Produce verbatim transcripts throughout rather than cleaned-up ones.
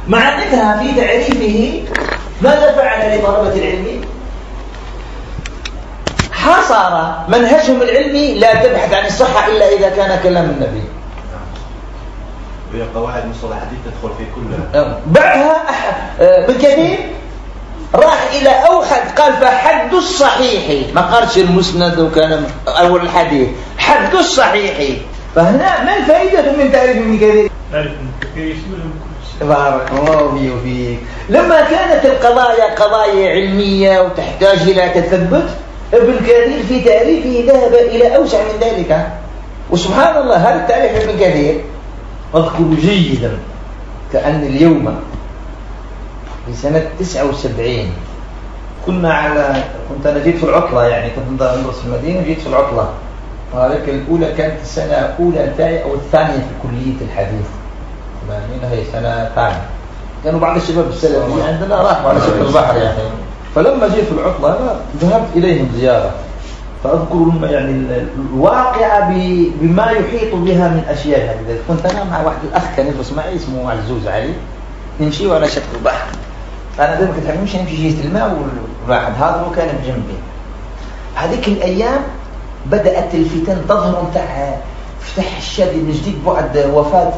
معناتها في تعريفه ماذا فعل لطلبة العلم؟ حصر منهجهم العلمي لا تبحث عن الصحة إلا إذا كان كلام النبي. وهي قواعد مصطلح حديث تدخل في كل. بعدها ابن كثير راح إلى أوحد، قال فحد الصحيح، ما قالش المسند وكان أول الحديث، حد الصحيح. فهنا ما الفائدة من تعريف ابن كثير؟ تعريف ابن كثير بارك الله فيك. لما كانت القضايا قضايا علمية وتحتاج إلى تثبت، ابن كثير في تعريفه ذهب إلى أوسع من ذلك. وسبحان الله هذا التعريف ابن كثير أذكر جيدا كأن اليوم في سنة تسعة وسبعين كنا على كنت أنا جيت في العطلة، يعني كنت ندرس في المدينة وجيت في العطلة، وهذيك الأولى كانت السنة الأولى أو الثانية في كلية الحديث، يعني هي سنة ثانية. كانوا بعض الشباب السلفيين عندنا راحوا على شكل البحر يعني. فلما جيت في العطلة أنا ذهبت إليهم زيارة، فأذكر يعني الواقعة بما يحيط بها من أشياء. يعني كنت أنا مع واحد الأخ كان يدرس معي اسمه عزوز علي، نمشي على شكل البحر. أنا دائما كنت نمشي نمشي جهة الماء والواحد هذا وكان بجنبي. هذيك الأيام بدأت الفتن تظهر متاع فتح الشادي من جديد بعد وفاة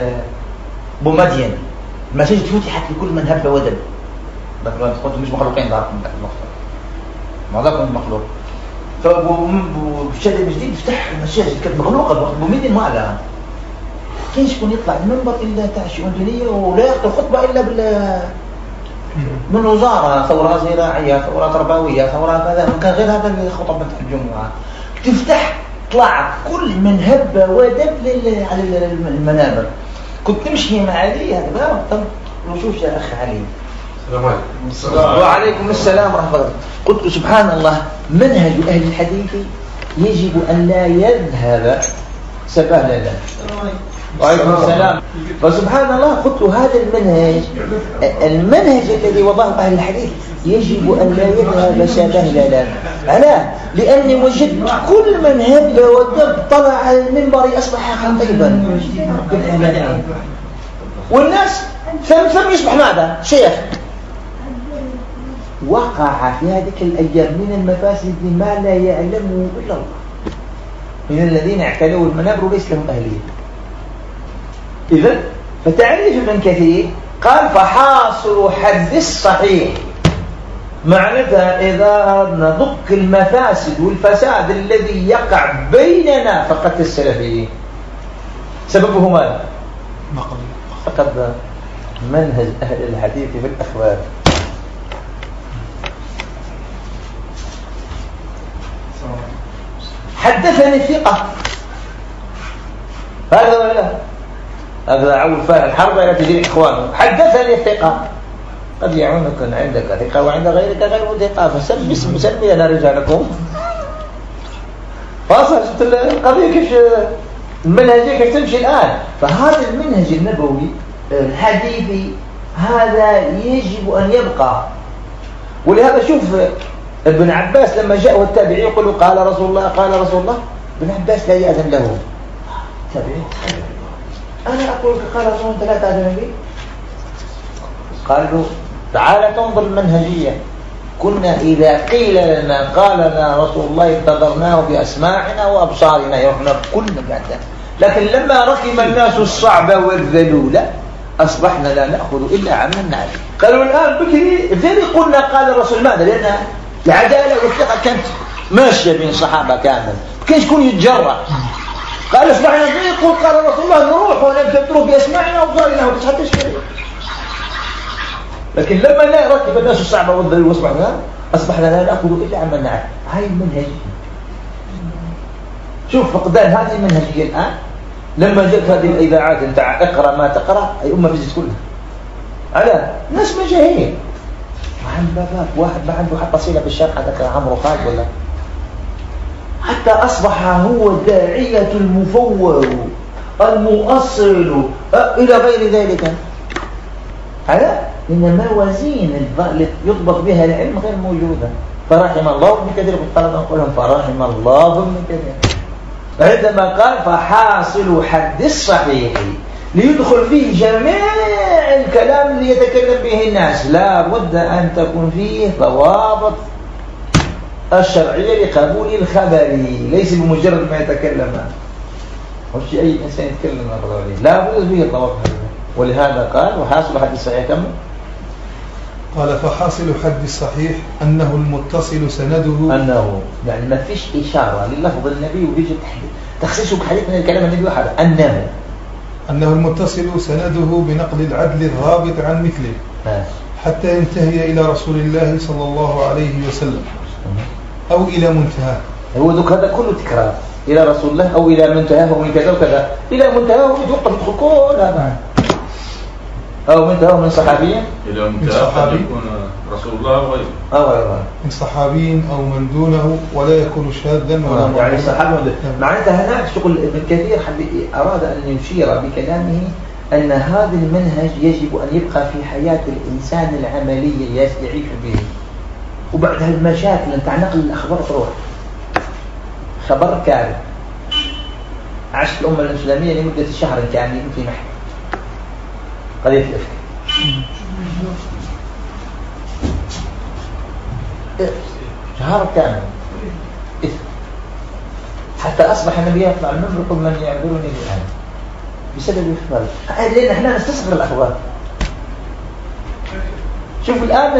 بومدين. المساجد فتحت لكل من هب ودب. ذاك كنت مش مخلوقين داركم ذاك الوقت، ما ذاك كنت مخلوق. فالشادي من جديد فتح المساجد كانت مغلوقة، بومدين ما لها. كاين شكون يطلع المنبر إلا تاع الشؤون الدينية ولا يخطب خطبة إلا بال من وزارة، ثورة زراعية، ثورة تربوية، ثورة كذا، كان غير هذا خطبة الجمعة. تفتح طلع كل من هب ودب على المنابر. كنت تمشي مع علي هكذا وشوف يا أخ علي. السلام عليكم. وعليكم السلام ورحمة الله. قلت سبحان الله منهج أهل الحديث يجب أن لا يذهب سبهللا. وعليكم السلام. فسبحان الله قلت هذا المنهج المنهج الذي وضعه أهل الحديث يجب أن لا يذهب سبهللا. ألا لأني وجدت كل من هب ودب طلع على المنبر أصبح خطيبا والناس فم فم يصبح ماذا؟ شيخ. وقع في هذه الأيام من المفاسد ما لا يعلمه إلا الله، من الذين اعتلوا المنابر وليس لهم أهلية. إذن فتعريف ابن كثير قال فحاصل حد الصحيح، معناتها إذا ندق المفاسد والفساد الذي يقع بيننا فقد السلفيين سببه ماذا؟ فقد منهج أهل الحديث في الأخبار. حدثني الثقة هذا ولا لا؟ هذا عول فاهم الحرب لا تجري إخوانه. حدثني الثقة قد يعونك عندك ثقة وعند غيرك غير ثقة، فسم باسم سمي أنا رجالكم. فاصلت القضية كيف المنهجية كيف تمشي الآن. فهذا المنهج النبوي الحديثي هذا يجب أن يبقى. ولهذا شوف ابن عباس لما جاءه التابعي يقول قال رسول الله قال رسول الله، ابن عباس لا يأذن له. تابعي أنا أقول قال رسول الله لا تأذن لي. قال له تعال تنظر المنهجية، كنا إذا قيل لنا قال لنا رسول الله انتظرناه بأسماعنا وأبصارنا يرحنا كلنا بعده، لكن لما ركب الناس الصعبة والذلولة أصبحنا لا نأخذ إلا عمنا نعرف. قالوا الآن بكري ذلك قلنا قال الرسول ماذا؟ لأن العدالة والثقة كانت ماشية بين الصحابة كامل، كيف يكون يتجرأ. قال أصبحنا يقول قال رسول الله نروح ونبتدروا بأسماعنا وأبصارنا وتصحى تشكري. لكن لما لا ركب الناس الصعبة والذلولة وأصبحنا أصبحنا لا نأخذ إلا عمنا نعرف. هاي المنهجية. شوف فقدان هذه المنهجية الآن لما جاءت هذه الإذاعات انت اقرأ ما تقرأ أي أمة فيزيت كلها على ناس مجاهيل. وعند باباك واحد ما عنده حتى صلة بالشرح هذاك عمرو خالد ولا حتى أصبح هو الداعية المفوض المؤصل إلى غير ذلك. على إن موازين يضبط بها العلم غير موجودة. فرحم الله ابن كثير بالطلبة نقولهم فرحم الله ابن كثير عندما قال فحاصل حد الصحيح ليدخل فيه جميع الكلام اللي يتكلم به الناس. لا بد أن تكون فيه ضوابط الشرعية لقبول الخبري، ليس بمجرد ما يتكلم وش أي إنسان يتكلم عن لا بد فيه الضوابط. ولهذا قال وحاصل حديث صحيح كم قال فحاصل حد الصحيح أنه المتصل سنده، أنه يعني ما فيش إشارة للفظ النبي ويجي تخصيصه بحديث من الكلام النبي واحد أنه أنه المتصل سنده بنقل العدل الرابط عن مثله آه. حتى ينتهي إلى رسول الله صلى الله عليه وسلم أو إلى منتهى. هو ذوك هذا كله تكرار إلى رسول الله أو إلى منتهاه من كذا وكذا إلى منتهاه يتوقف يدخل كل هذا أو منتهاه من صحابية إلى منتهاه يكون رسول الله وغيره أو غيره من صحابي أو من دونه ولا يكون شاذا ولا آه. يعني الصحابة معناتها هنا شغل ابن كثير أراد أن يشير بكلامه أن هذا المنهج يجب أن يبقى في حياة الإنسان العملية يعيش به. وبعد هالمشاكل أنت نقل الأخبار تروح خبر كامل عاشت الأمة الإسلامية لمدة شهر كامل في محل قضية الإفك شهر كامل حتى أصبح النبي يطلع المنبر يقول من يعبرني الآن بسبب الإخبار. لأن احنا نستصغر الأخبار. شوف الآن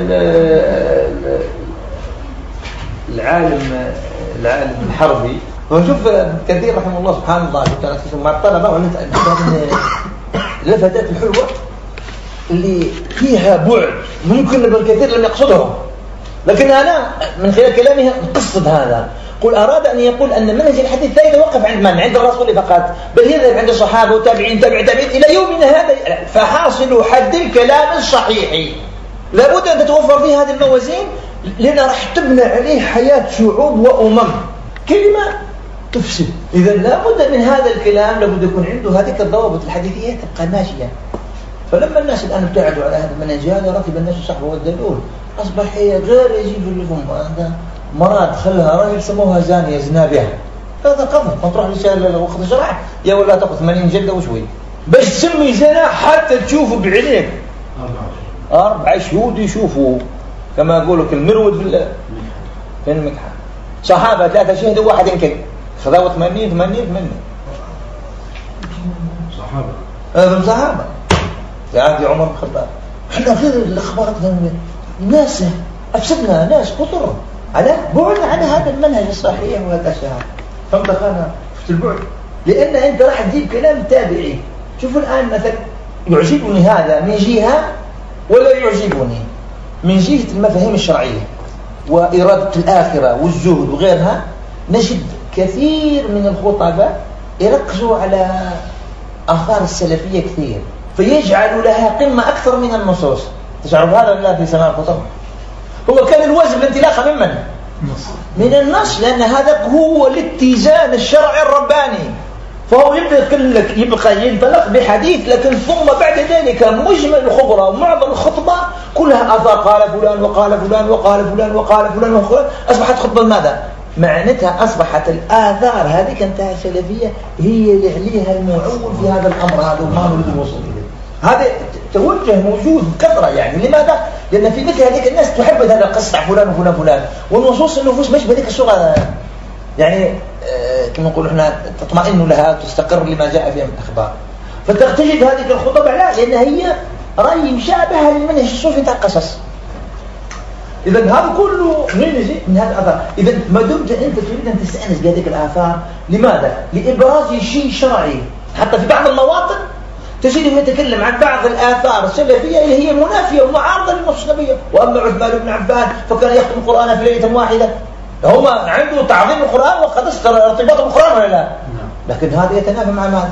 العالم العالم الحربي وشوف كثير رحمه الله سبحان الله مع الطلبة ونتأكد اللفتات الحلوة اللي فيها بعد ممكن ابن كثير لم يقصدهم، لكن أنا من خلال كلامه قصد هذا. قل أراد أن يقول أن منهج الحديث لا يتوقف عند من؟ عند الرسول فقط، بل يذهب عند الصحابة وتابعين تابع تابعين إلى يومنا هذا. فحاصل حد الكلام الصحيح لابد أن تتوفر فيه هذه الموازين، لأن راح تبنى عليه حياة شعوب وأمم. كلمة تفسد. إذا لابد من هذا الكلام لابد يكون عنده هذه الضوابط الحديثية تبقى ماشية. فلما الناس الآن ابتعدوا على هذا المنهج هذا ركب الناس الصحبة والدلول أصبح غير يجيب لهم هذا مرات خلها رجل سموها زانية زنا بها. هذا قذف. ما تروح رسالة وقت الشرع يا ولا تأخذ ثمانين جلدة وشوي باش تسمي زنا حتى تشوفه بعينيك. أربع شهود يشوفوا كما يقولوا المرود في في المكحة. صحابة ثلاثة شهدوا واحد ينكل خذوا ثمانين ثمانين ثمانين صحابة. هذا صحابة في عهد عمر بن الخطاب. احنا غير الأخبار الناس أفسدنا ناس كثر على بعد عن هذا المنهج الصحيح وهذا الشهر. فانتقلنا في البعد لأن أنت راح تجيب كلام تابعي. شوفوا الآن مثلا يعجبني هذا من جهة ولا يعجبني من جهة المفاهيم الشرعية وإرادة الآخرة والزهد وغيرها. نجد كثير من الخطباء يركزوا على آثار السلفية كثير فيجعل لها قمة أكثر من النصوص. تشعر هذا لا في سماع الخطب. هو كان الواجب الانطلاق من من؟ من النص، لأن هذا هو الاتزان الشرعي الرباني. فهو يبدأ يبقى ينطلق بحديث لكن ثم بعد ذلك مجمل الخبرة ومعظم الخطبة كلها آثار قال فلان وقال فلان وقال فلان وقال فلان وقال. أصبحت خطبة ماذا؟ معناتها أصبحت الآثار هذه كانت سلفية هي اللي عليها المعول في هذا الأمر هذا وما نريد الوصول إليه. هذا توجه موجود بكثرة. يعني لماذا؟ لأن في مثل هذه الناس تحب هذا القصة فلان وفلان فلان والنصوص النفوس مش بهذيك الصورة يعني آه كما نقول احنا تطمئن لها تستقر لما جاء فيها من الأخبار. فتجد هذه الخطب لا لأن هي رأي مشابهة للمنهج الصوفي بتاع القصص. إذا هذا كله منين يجي؟ من هذا الآثار. إذا ما دمت أنت تريد أن تستأنس بهذه الآثار لماذا؟ لإبراز شيء شرعي. حتى في بعض المواطن تجده يتكلم عن بعض الآثار السلفية اللي هي منافية ومعارضة للنصوص النبوية. وأما عثمان بن عفان فكان يختم القرآن في ليلة واحدة. هما عنده تعظيم القرآن وقد استر ارتباط القرآن ولا لا؟ لكن هذا يتنافى مع ماذا؟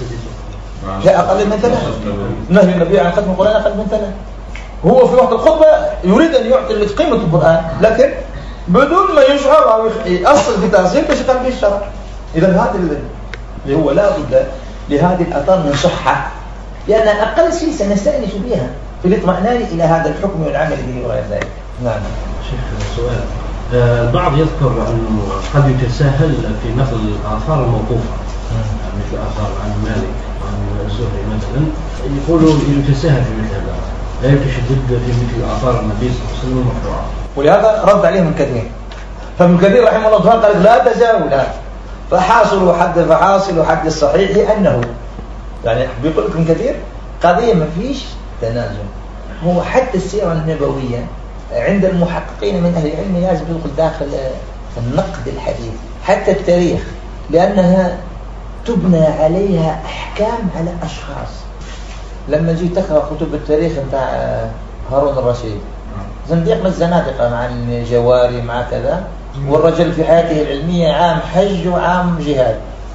لا أقل من ثلاث. نهي النبي عن ختم القرآن أقل من ثلاث. هو في وقت الخطبة يريد أن يعطي قيمة القرآن لكن بدون ما يشعر أو يأصل في تأصيل بشكل به الشرع. إذا هذا اللي هو لا بد لهذه الآثار من صحة لأن أقل شيء سنستأنس بها في الاطمئنان إلى هذا الحكم والعمل به وغير ذلك. نعم. شيخ سؤال. البعض يذكر أنه قد يتساهل في نقل الآثار الموقوفة مثل آثار عن مالك عن الزهري مثلا يقولوا يتساهل في مثل هذا، لا يتشدد في مثل آثار النبي صلى الله عليه وسلم المرفوعة، ولهذا رد عليهم ابن كثير. فابن كثير رحمه الله تعالى قال لا تزاول، فحاصل حد فحاصل حد الصحيح أنه، يعني بيقول ابن كثير قضية ما فيش تنازل. هو حتى السيرة النبوية عند المحققين من أهل العلم لازم يدخل داخل النقد الحديث، حتى التاريخ، لأنها تبنى عليها أحكام على أشخاص. لما جيت تقرأ كتب التاريخ بتاع هارون الرشيد، زنديق من الزنادقة مع الجواري مع كذا، والرجل في حياته العلمية عام حج وعام جهاد.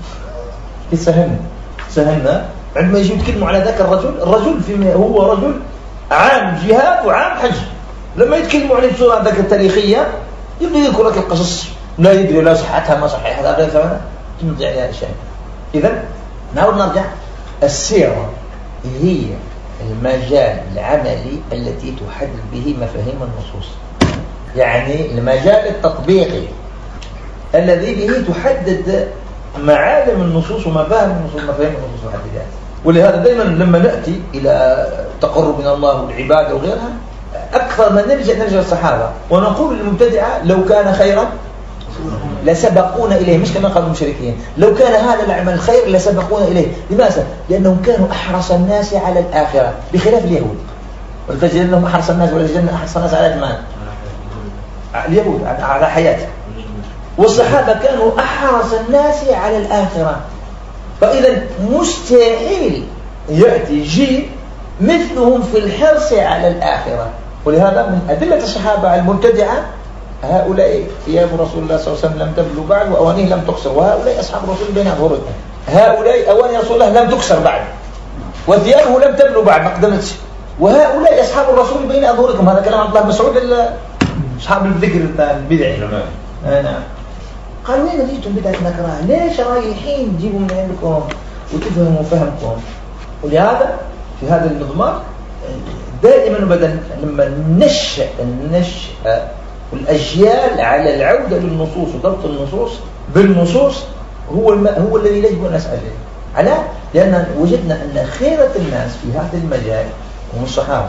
سهلنا سهلنا عندما يجي يتكلموا على ذاك الرجل، الرجل في هو رجل عام جهاد وعام حج. لما يتكلموا عليه بصورة ذاك التاريخية يبدأ يذكر لك القصص، لا يدري لا صحتها ما صحيحة هذا ثمنها تمضي عليها الشيء. إذن نعود نرجع، السيرة هي المجال العملي التي تحدد به مفاهيم النصوص، يعني المجال التطبيقي الذي به تحدد معالم النصوص ومفاهيم النصوص ومفاهيم النصوص وحددات. ولهذا دائما لما نأتي إلى تقرب من الله والعبادة وغيرها، أكثر ما نرجع نرجع الصحابة ونقول للمبتدعة لو كان خيرا لسبقونا إليه، مش كما قالوا المشركين لو كان هذا العمل خير لسبقونا إليه. لماذا؟ لأنهم كانوا أحرص الناس على الآخرة بخلاف اليهود. ولتجدنهم أحرص الناس ولتجدن أحرص الناس على المال، اليهود على حياته، والصحابة كانوا أحرص الناس على الآخرة. فإذا مستحيل يأتي جيل مثلهم في الحرص على الآخرة. ولهذا من أدلة الصحابة المبتدعة هؤلاء ثياب رسول الله صلى الله عليه وسلم لم تبلو بعد وأوانيه لم تكسر، وهؤلاء أصحاب الرسول بين أظهرهم. هؤلاء أواني رسول الله لم تكسر بعد وثيابه لم تبلو بعد ما قدمتش، وهؤلاء أصحاب الرسول بين أظهركم. هذا كلام عبد الله مسعود أصحاب الذكر البدعي. نعم. قال وين جيتم بدعة نكراها؟ ليش رايحين تجيبوا من عندكم وتفهموا فهمكم؟ ولهذا في هذا المضمار دائما بدل لما نشأ النشأ والأجيال على العودة للنصوص وضبط النصوص بالنصوص هو الم... هو الذي يجب أن نسأل على، لأن وجدنا أن خيرة الناس في هذا المجال هم الصحابة.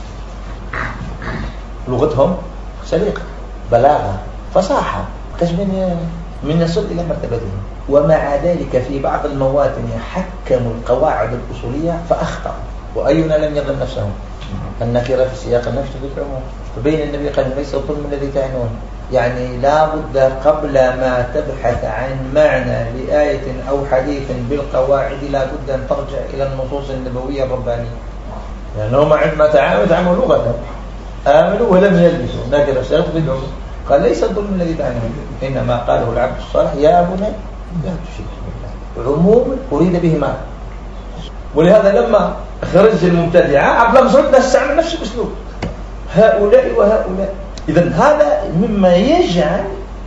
لغتهم سليقة، بلاغة، فصاحة، من من يصل إلى مرتبتهم. ومع ذلك في بعض المواطن حكموا القواعد الأصولية فأخطأوا، وأينا لم يظلم نفسه. النكرة في سياق النفس في العموم، فبين النبي قال ليس الظلم الذي تعنون، يعني لا بد قبل ما تبحث عن معنى لآية أو حديث بالقواعد لا بد أن ترجع إلى النصوص النبوية الربانية. يعني هم عندما تعاملوا تعاملوا لغة، آمنوا ولم يلبسوا، نكرة سياق في العموم. قال ليس الظلم الذي تعنون، إنما قاله العبد الصالح يا بني لا تشرك بالله، عموم أريد به ما. ولهذا لما خرج المبتدعة عبد الله مسعود استعمل نفس الأسلوب، هؤلاء وهؤلاء. إذن هذا مما يجعل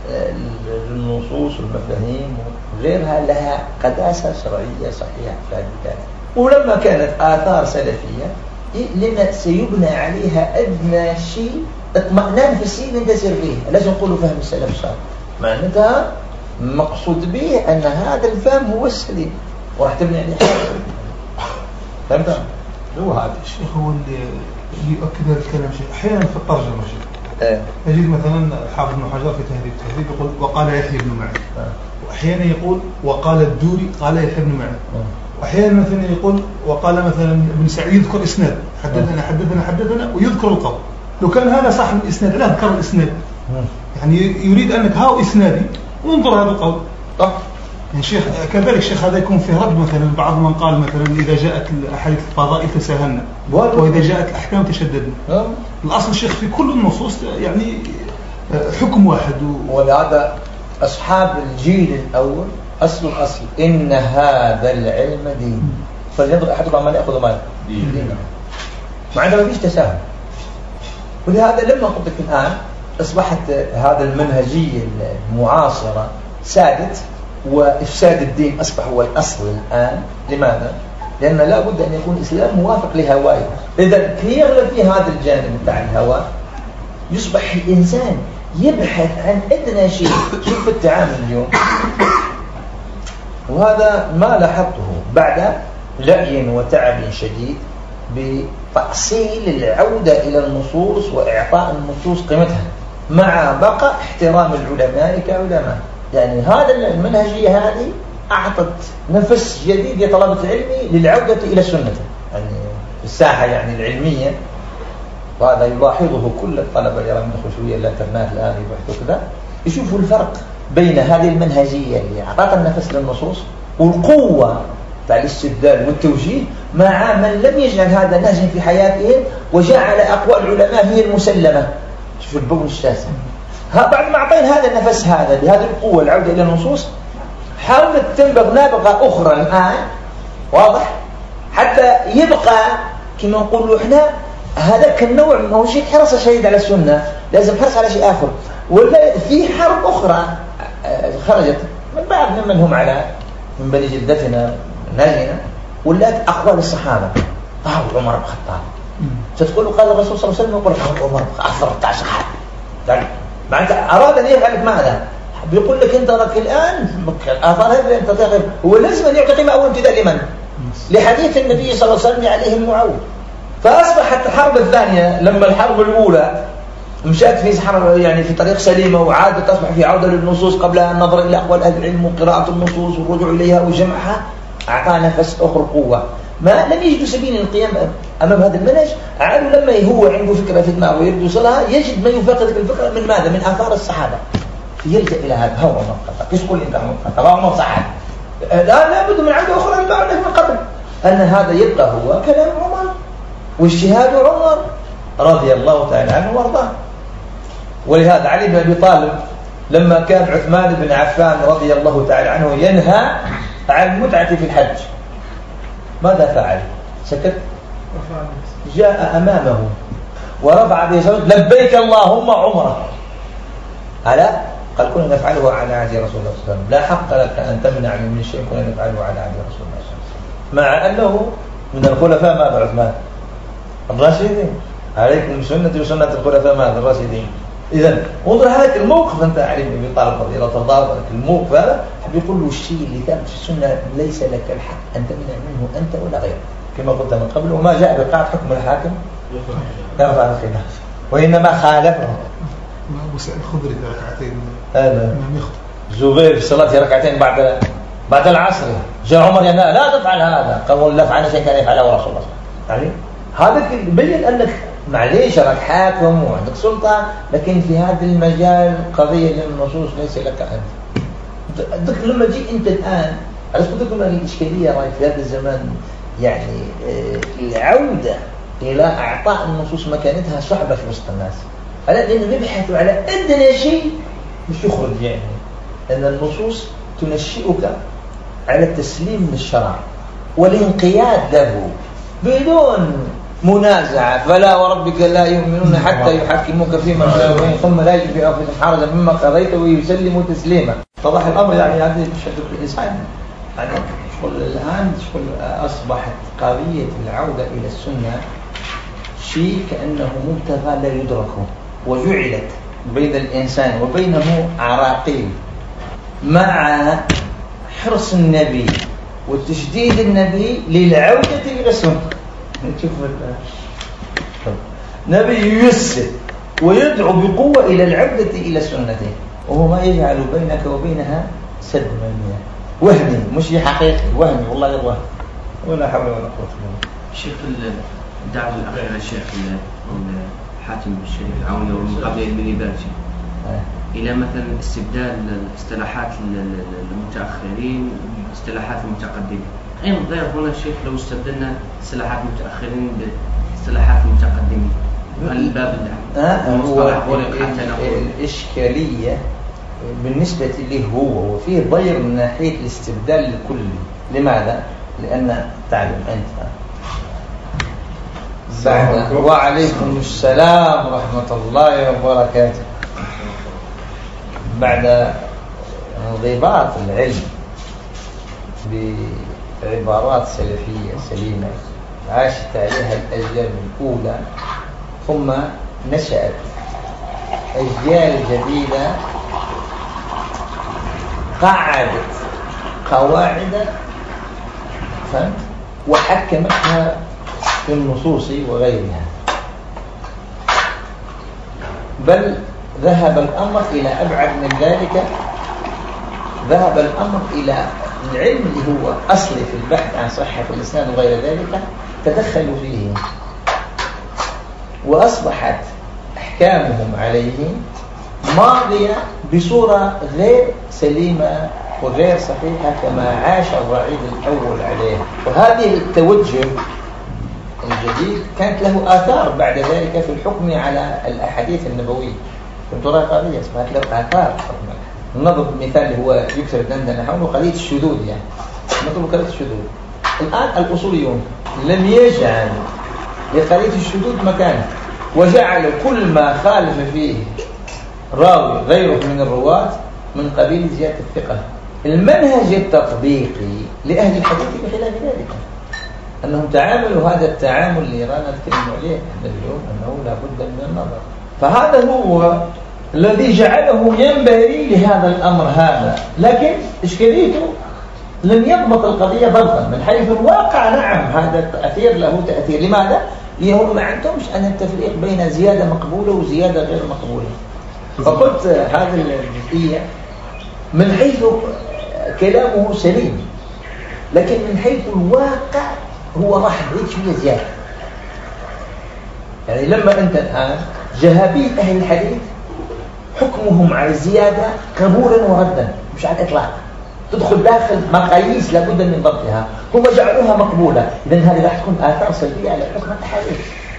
النصوص والمفاهيم وغيرها لها قداسة شرعية صحيحة في هذه الحالة. ولما كانت آثار سلفية لما سيبنى عليها أدنى شيء اطمئنان في السيد ننتسر فيه، لازم نقول فهم السلف الصالح، معناتها مقصود به أن هذا الفهم هو السليم وراح تبني عليه حاجة. فهمت؟ هو هذا الشيخ هو اللي يؤكد هذا الكلام. شيء أحيانا في الترجمة شيء اه. نجد مثلا الحافظ ابن حجر في تهذيب التهذيب يقول وقال يحيى بن معين، اه. وأحيانا يقول وقال الدوري قال يحيى بن معين، اه. وأحيانا مثلا يقول وقال مثلا ابن سعيد يذكر إسناد حدثنا حدثنا حدثنا ويذكر القول. لو كان هذا صاحب الإسناد لا ذكر الإسناد، يعني يريد أنك هاو إسنادي وانظر هذا القول. طب يعني شيخ كذلك شيخ هذا يكون في رد مثلا بعض من قال مثلا إذا جاءت الأحاديث الفضائل تساهلنا وإذا جاءت الأحكام تشددنا. اه. الأصل الشيخ في كل النصوص يعني حكم واحد. ولهذا أصحاب الجيل الأول أصل الأصل إن هذا العلم دين، فلينظر أحدكم من يأخذ ماله دين، مع عندما فيش تساهل. ولهذا لما قلت لك الآن أصبحت هذا المنهجية المعاصرة سادت وإفساد الدين أصبح هو الأصل الآن. لماذا؟ لأن لا بد أن يكون الإسلام موافق لهواه. إذا كي يغلب في هذا الجانب بتاع الهوى يصبح الإنسان يبحث عن أدنى شيء. شوف التعامل اليوم، وهذا ما لاحظته بعد لأي وتعب شديد بتأصيل العودة إلى النصوص وإعطاء النصوص قيمتها مع بقاء احترام العلماء كعلماء. يعني هذا المنهجية هذه أعطت نفس جديد يا طلبة العلم للعودة إلى السنة يعني في الساحة يعني العلمية، وهذا يلاحظه كل الطلبة اللي يرون خشوية الانترنت الآن يبحثوا كذا، يشوفوا الفرق بين هذه المنهجية اللي أعطت النفس للنصوص والقوة تاع الاستدلال والتوجيه مع من لم يجعل هذا نهجا في حياتهم وجعل أقوال العلماء هي المسلمة. شوف البون الشاسع بعد ما أعطينا هذا النفس هذا بهذه القوة العودة إلى النصوص، حاولت تنبغ نابغة أخرى الآن واضح حتى يبقى كما نقولوا إحنا هذا النوع ما هو شيء حرص شديد على السنة، لازم حرص على شيء آخر. ولا في حرب أخرى خرجت من بعض ممن هم على من بني جلدتنا ناجنا ولات أقوال الصحابة. قال عمر بن الخطاب تقول قال الرسول صلى الله عليه وسلم يقول عمر أثر بتاع صحابة يعني معناتها أراد أن يفعل ماذا؟ بيقول لك أنت راك الآن آثار هذا أنت تاخذ هو لازم أن يعطي قيمة أول امتداد لمن؟ لحديث النبي صلى الله عليه وسلم عليه المعول. فأصبحت الحرب الثانية لما الحرب الأولى مشات في حرب يعني في طريق سليمة وعادت تصبح في عودة للنصوص قبل النظر إلى أقوال أهل العلم وقراءة النصوص والرجوع إليها وجمعها، أعطى نفس أخر قوة. ما لم يجدوا سبيل القيام أمام هذا المنهج، عادوا لما هو عنده فكرة في دماغه ويريد يوصلها يجد ما يوافق تلك الفكرة من ماذا؟ من آثار الصحابة. يلجأ إلى هذا هو مقطع كيف تقول أنت مقطع هو صحابي لا لابد من عودة أخرى لما من قبل أن هذا يبقى هو كلام عمر واجتهاد عمر رضي الله تعالى عنه وارضاه. ولهذا علي بن أبي طالب لما كان عثمان بن عفان رضي الله تعالى عنه ينهى عن المتعة في الحج ماذا فعل؟ سكت؟ جاء أمامه ورفع بيده لبيك اللهم عمره ألا؟ قال كنا نفعله على عهد رسول الله صلى الله عليه وسلم، لا حق لك أن تمنع من شيء كنا نفعله على عهد رسول الله صلى الله عليه وسلم، مع أنه من الخلفاء ماذا عثمان الراشدين عليكم سنة وسنة الخلفاء ماذا الراشدين. إذن انظر هذا الموقف أنت علي بن أبي طالب رضي الله عنه الموقف هذا حب يقول له الشيء اللي ثابت في السنة ليس لك الحق أن تمنع منه أنت ولا غيرك كما قلت من قبل، وما جاء بقاعة حكم الحاكم يرفع الخلاف وإنما خالفه. ما أبو سعيد الخدري في ركعتين هذا زبير في صلاة ركعتين بعد بعد العصر جاء عمر ينهى لا تفعل هذا، قال لا فعل شيء كان يفعله رسول الله يعني هذا يبين أنك معليش راك حاكم وعندك سلطة، لكن في هذا المجال قضية للنصوص ليس لك أنت. لما جي أنت الآن عرفت قلت لكم أن الإشكالية راي في هذا الزمان يعني العودة إلى أعطاء النصوص مكانتها صعبة في وسط الناس، لأنهم يبحثوا على أدنى شيء مش يخرج يعني أن النصوص تنشئك على التسليم للشرع والانقياد له بدون منازعة. فلا وربك لا يؤمنون حتى يحكموك فيما شجر بينهم ثم لا يجد في أنفسهم حرجا مما قضيت ويسلموا تسليما. اتضح الأمر يعني هذه تشهد الإنسان يعني شغل الآن شغل أصبحت قضية العودة إلى السنة شيء كأنه مبتغى لا يدركه، وجعلت بين الإنسان وبينه عراقيل مع حرص النبي وتشديد النبي للعودة إلى السنة. نشوف النبي ييسر ويدعو بقوة إلى العودة إلى سنته، وهو ما يجعل بينك وبينها سد منيا وهمي مش حقيقي وهمي والله غير وهم ولا حول ولا قوة إلا بالله. شيخ الدعوة الأخيرة الشيخ حاتم الشريف العوني ومقابل المني بارجي إلى مثلا استبدال الاصطلاحات المتأخرين باصطلاحات المتقدمين، أين ضيع هنا الشيخ لو استبدلنا اصطلاحات المتأخرين باصطلاحات المتقدمين؟ الباب هو الإشكالية بالنسبة لي هو وفيه ضير من ناحية الاستبدال الكلي. لماذا؟ لأن تعلم أنت بعد وعليكم السلام ورحمة الله وبركاته بعد انضباط العلم بعبارات سلفية سليمة عاشت عليها الأجيال الأولى، ثم نشأت أجيال جديدة قعدت قواعد فهمت وحكمتها في النصوص وغيرها، بل ذهب الأمر إلى أبعد من ذلك. ذهب الأمر إلى العلم اللي هو أصلي في البحث عن صحة الإسناد وغير ذلك تدخلوا فيه، وأصبحت أحكامهم عليه ماضية بصورة غير سليمة وغير صحيحة كما عاش الرعيل الأول عليه. وهذه التوجه الجديد كانت له آثار بعد ذلك في الحكم على الأحاديث النبوية. كنت رأي قضية اسمها له آثار. نضرب مثال اللي هو يكثر عندنا حوله قضية الشذوذ، يعني نضرب قضية الشذوذ. الآن الأصوليون لم يجعل لقضية الشذوذ مكانه، وجعل كل ما خالف فيه راوي غيره من الرواة من قبيل زيادة الثقة. المنهج التطبيقي لأهل الحديث بخلاف ذلك، أنهم تعاملوا هذا التعامل اللي رانا نتكلم عليه احنا اليوم أنه لا بد من النظر. فهذا هو الذي جعله ينبغي لهذا الأمر هذا، لكن إشكاليته لم يضبط القضية ضبطا من حيث الواقع. نعم هذا التأثير له تأثير. لماذا؟ لأنهم ما عندهمش أن التفريق بين زيادة مقبولة وزيادة غير مقبولة. فقلت هذه الجزئية من حيث كلامه سليم، لكن من حيث الواقع هو راح بعيد شوية زيادة. يعني لما أنت الآن جهابي أهل الحديث حكمهم على الزيادة قبولا وردا مش على الإطلاق، تدخل داخل مقاييس لابد من ضبطها، هم جعلوها مقبولة. إذن هذه راح تكون آثار سلبية على حكم الأحاديث.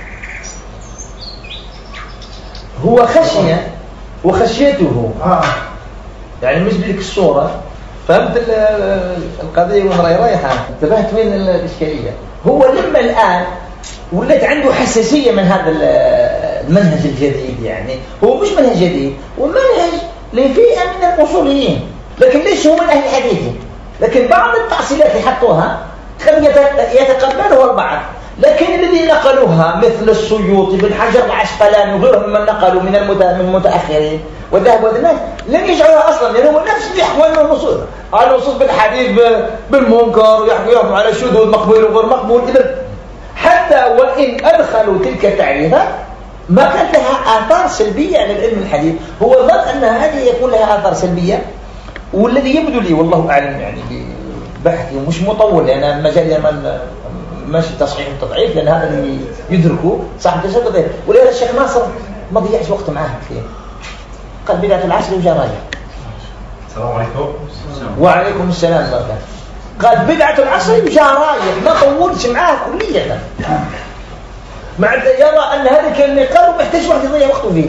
هو خشية وخشيته آه. يعني مش بدك الصورة. فهمت القضية وين راي رايحة؟ انتبهت وين الإشكالية؟ هو لما الآن ولت عنده حساسية من هذا المنهج الجديد، يعني هو مش منهج جديد، ومنهج لفئة من الأصوليين، لكن ليش هو من أهل الحديث. لكن بعض التعصيلات اللي حطوها كان يتقبلها البعض، لكن الذين نقلوها مثل السيوطي بن حجر العسقلاني وغيرهم من نقلوا من المتأخرين وذهبوا الناس لم يجعلوها أصلا، لأنه يعني نفس اللي يحكوا عنه النصوص على النصوص بالحديث بالمنكر ويحكوا على الشذوذ مقبول وغير مقبول. إذا حتى وإن أدخلوا تلك التعريفات ما كانت لها آثار سلبية على العلم الحديث. هو ظن أن هذه يكون لها آثار سلبية، والذي يبدو لي والله أعلم يعني بحثي مش مطول، لأن يعني مجال من ماشي تصحيح وتضعيف، لأن هذا اللي يدركه صاحب تشدد. ولهذا الشيخ ناصر ما ضيعش وقت معاه كثير، قال بدعة العصر وجاء راجع. السلام عليكم. وعليكم السلام ورحمة الله. قال بدعة العصر وجاء راجع، ما طولش معاه كليا، مع يرى أن هذا الكلمة قال ومحتاج واحد يضيع وقته فيه.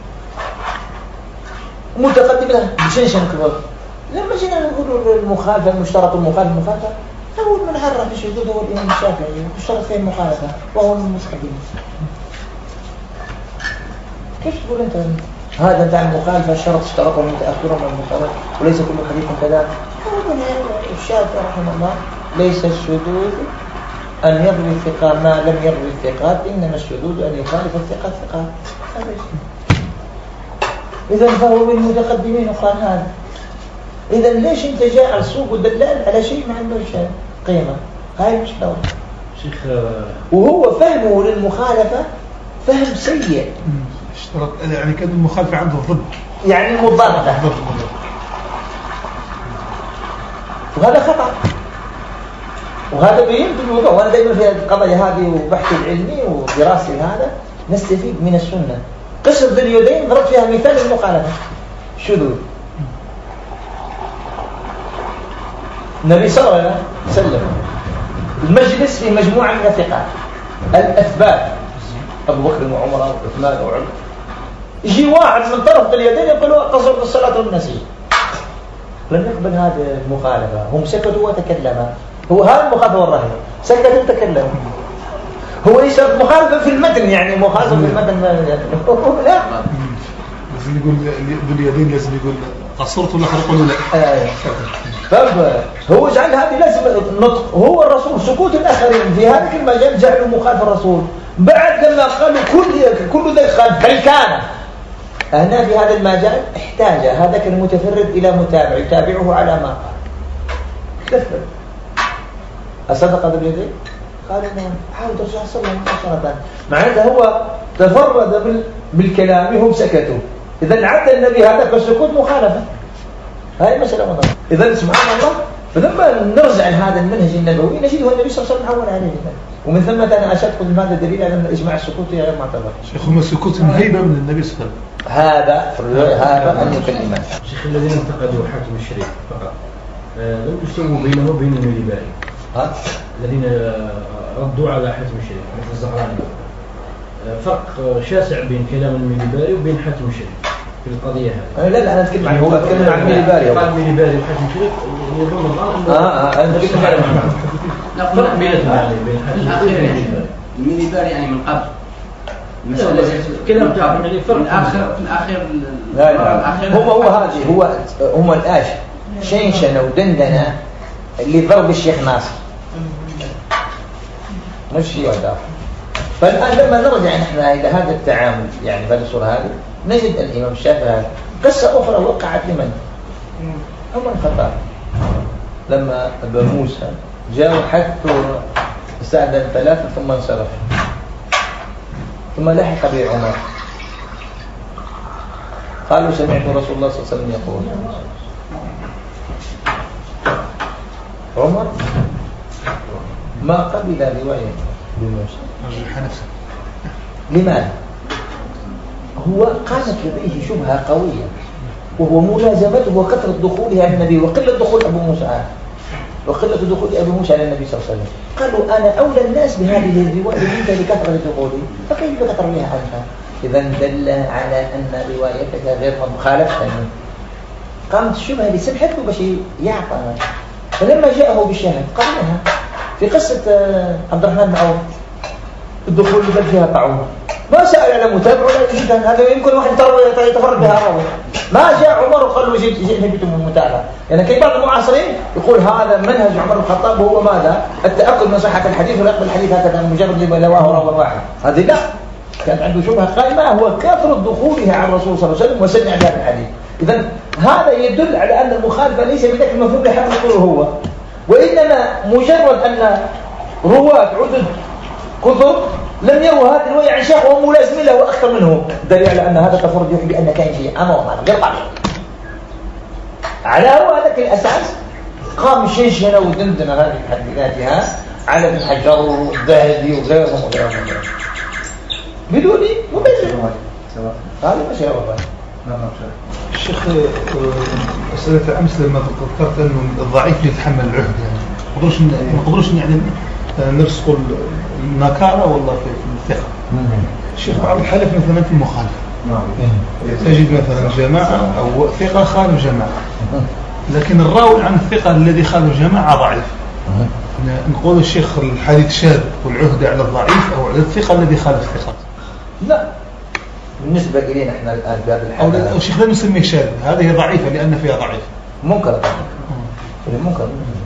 متقدم له بشنشن كبير. لما جينا نقول المخالفة المشترط المخالفة المخالفة أول من عرف الشذوذ هو الإمام الشافعي، اشترط فيه المخالفة وهو المستقيم. كيف تقول أنت هذا بتاع المخالفة الشرط اشترطه المتأخرون من المخالفة وليس كل حديث كذا؟ الشافعي رحمه الله ليس الشذوذ أن يروي الثقات ما لم يروي الثقات، إنما الشذوذ أن يخالف الثقات ثقات. إذا فهو من المتقدمين وقال هذا. إذا ليش أنت جاء السوق ودلال على شيء ما عنده شيء قيمة؟ هاي مشكلة. شيخ وهو فهمه للمخالفة فهم سيء. اشترط يعني كان المخالفة عنده ضد، يعني مضادة، وهذا خطأ. وهذا بين بالوضوح. وأنا دائما في القضايا هذه وبحثي العلمي ودراستي هذا نستفيد من السنة. قصة ذي اليدين ضربت فيها مثال المخالفة شذوذ. النبي صلى الله عليه وسلم المجلس في مجموعة من الثقات الأثبات أبو بكر وعمر وعثمان وعمر، يجي واحد من طرف باليدين يقول له قصرت الصلاة والنسي، لم يقبل هذه المخالفة. هم سكتوا وتكلموا. هو هذا المخالفة والرهي سكتوا وتكلموا. هو ليس مخالفة في المتن، يعني مخالفة في المتن لا لازم يقول باليدين، لازم يقول قصرت ولا حرق ولا لا. فهو جعل هذه لازم نطق. هو الرسول سكوت الآخرين في هذا المجال جعلوا مخالف الرسول. بعد لما قالوا كل كل ذلك قال بل كان هنا في هذا المجال احتاج هذاك المتفرد إلى متابع يتابعه على ما كثر. أصدق ذا بيديه؟ قال نعم. حاول ترجع صلى مباشرة. معناته هو تفرد بالكلام هم سكتوا. إذا عد النبي هذا بالسكوت مخالفة. هاي مسألة مهمة. إذا سبحان الله فلما نرجع لهذا المنهج النبوي نجده النبي صلى الله عليه وسلم عول عليه. ومن ثم أنا أشد قل هذا دليل على أن إجماع السكوت غير معتبر. شيخ هم السكوت من هيبة من النبي صلى الله عليه وسلم. هذا هذا أن يكلمه. شيخ الذين انتقدوا حاتم الشريف فقط لم يسووا بينه وبين المليباري. ها؟ الذين ردوا على حاتم الشريف مثل الزهراني. فرق شاسع بين كلام المليباري وبين حاتم الشريف في القضية هذه. لا لا أنا أتكلم عن هو أتكلم عن المليباري. قال المليباري وحاتم الشريف يظن الظن آه آه أنا أتكلم عن لا فرق بينهم يعني بين حاتم الشريف والمليباري. المليباري يعني من قبل. المسألة كلام تعب يعني فرق في الآخر في الآخر لا لا هو هو هذه هو هم الآش شنشنة ودندنة اللي ضرب الشيخ ناصر مش شيء هذا. فالآن لما نرجع نحن إلى هذا التعامل يعني في الصورة هذه نجد الإمام الشافعي قصة أخرى وقعت لمن؟ عمر الخطاب لما أبا موسى جاء حتى ساعدا ثلاثة ثم انصرف ثم لحق به عمر قالوا سمعت رسول الله صلى الله عليه وسلم يقول عمر ما قبل رواية بموسى. لماذا؟ هو قامت لديه شبهة قوية وهو ملازمته وكثرة دخوله على النبي وقلة دخول أبو موسى وقلة دخول أبو موسى على النبي صلى الله عليه وسلم. قالوا أنا أولى الناس بهذه الرواية منك لكثرة دخوله فكيف ترويها عنها؟ إذا دل على أن روايتك غير مخالفة. قامت الشبهة اللي سمحته باش يعطى. فلما جاءه بالشاهد قالها في قصة عبد الرحمن بن عوف الدخول اللي فيها طاعون ما سأل على متابع ولا يجد هذا يمكن واحد يتفرد بها الراوي. ما جاء عمر وقال له جئنا بكم من المتابعة. يعني كي بعض المعاصرين يقول هذا منهج عمر الخطاب هو ماذا؟ التأكد من صحة الحديث ولا يقبل الحديث هكذا مجرد لما لواه راوي واحد. هذه لا كانت عنده شبهة قائمة هو كثرة دخوله على الرسول صلى الله عليه وسلم وسمع هذا الحديث. إذن هذا يدل على أن المخالفة ليس بذلك المفهوم اللي حاب يقوله هو وإنما مجرد أن رواة عدد كثر لم يروا هذه الرواية عن شيخ وهم ملازمين له وأكثر منه دليل على أن هذا تفرد يحب أن كان شيء أمر وما غير طبيعي. على هو هذاك الأساس قام شنشنة ودندنة هذه بحد ذاتها على ابن حجر والذهبي وغيرهم وغيرهم بدون مباشر هذا ماشي والله. الشيخ مسألة أمس لما ذكرت أنه الضعيف يتحمل العهد يعني ما قدروش يعني نرسق النكارة والله في الثقة. الشيخ بعض الحالات مثلا في المخالفة تجد مثلا جماعة أو ثقة خالف جماعة لكن الراوي عن الثقة الذي خالف جماعة ضعيف. نقول الشيخ الحديث شاذ والعهد على الضعيف أو على الثقة الذي خالف الثقة. لا بالنسبة إلينا احنا الآن بهذا الحالة أو الشيخ لا نسميه شاذ هذه ضعيفة لأن فيها ضعيف منكر منكر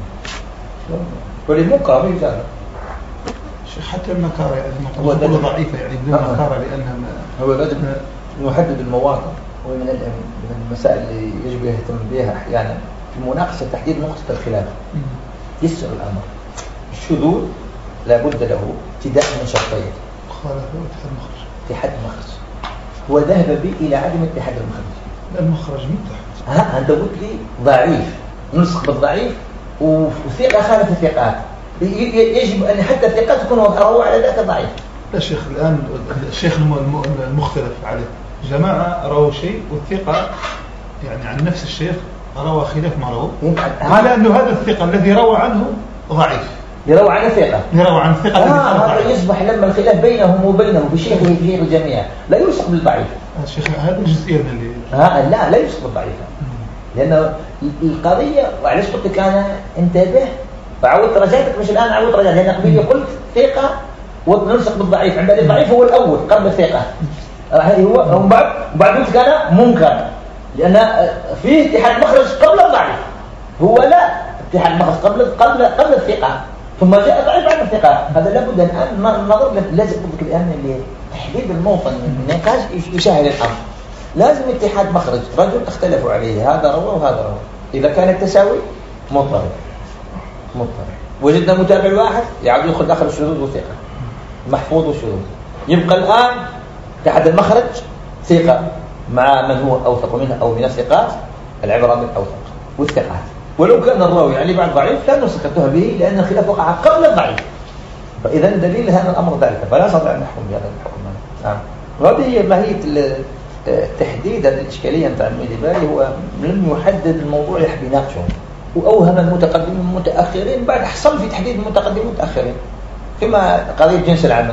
وللمنكر رجال الشيخ حتى النكارة يعني هو تقول ضعيفة يعني بدون نكارة لأنها هو لازم نحدد المواطن ومن من المسائل اللي يجب يهتم بها أحيانا في مناقشة تحديد نقطة الخلاف يسر الأمر. الشذوذ لابد له ابتداء من شرطين اتحاد المخرج. هو ذهب بي إلى عدم اتحاد المخرج. المخرج متحد. ها أنت قلت لي ضعيف نسخ بالضعيف وثقة خالف الثقات يجب أن حتى الثقات تكون أروع على ذات ضعيف. لا شيخ الآن الشيخ المختلف عليه جماعة رووا شيء والثقة يعني عن نفس الشيخ روى خلاف ما روى على أنه هذا الثقة الذي روى عنه ضعيف يروى عن الثقة يروى عن الثقة آه هذا يصبح لما الخلاف بينهم وبينه بشيخه في الجميع لا يوصف بالضعيف. الشيخ هذا الجزئية اللي ها لا لا يوصف بالضعيف لأن القضية وعليش قلت لك أنا انتبه فعودت رجعتك مش الآن عودت رجعت لأن قبل قلت ثقة ونلصق بالضعيف عند الضعيف هو الأول قبل الثقة هذه هو ومن بعد وبعد قلت أنا منكر لأن فيه اتحاد مخرج قبل الضعيف هو لا اتحاد مخرج قبل قبل قبل الثقة ثم جاء ضعيف بعد الثقة. هذا لابد أن ننظر لازم قلت الآن لتحديد الموطن من النقاش يشاهد الأمر لازم اتحاد مخرج رجل اختلفوا عليه هذا روى وهذا روى إذا كان التساوي مضطرب مضطرب وجدنا متابع واحد يعود يدخل داخل الشذوذ وثقة محفوظ والشذوذ. يبقى الآن تحت المخرج ثقة مع من هو أوثق منه أو من الثقات، العبرة بالأوثق والثقات. ولو كان الراوي عليه بعد ضعيف لا نسقطها به لأن الخلاف وقع قبل الضعيف، فإذا دليل هذا الأمر ذلك، فلا نستطيع أن نحكم بهذا الحكم. نعم. وهذه هي ماهية تحديد الإشكالية نتاع الميديباري، هو لم يحدد الموضوع اللي يحب يناقشه، وأوهم المتقدمين والمتأخرين بعد حصل في تحديد المتقدمين والمتأخرين. كما قضية جنس العمل،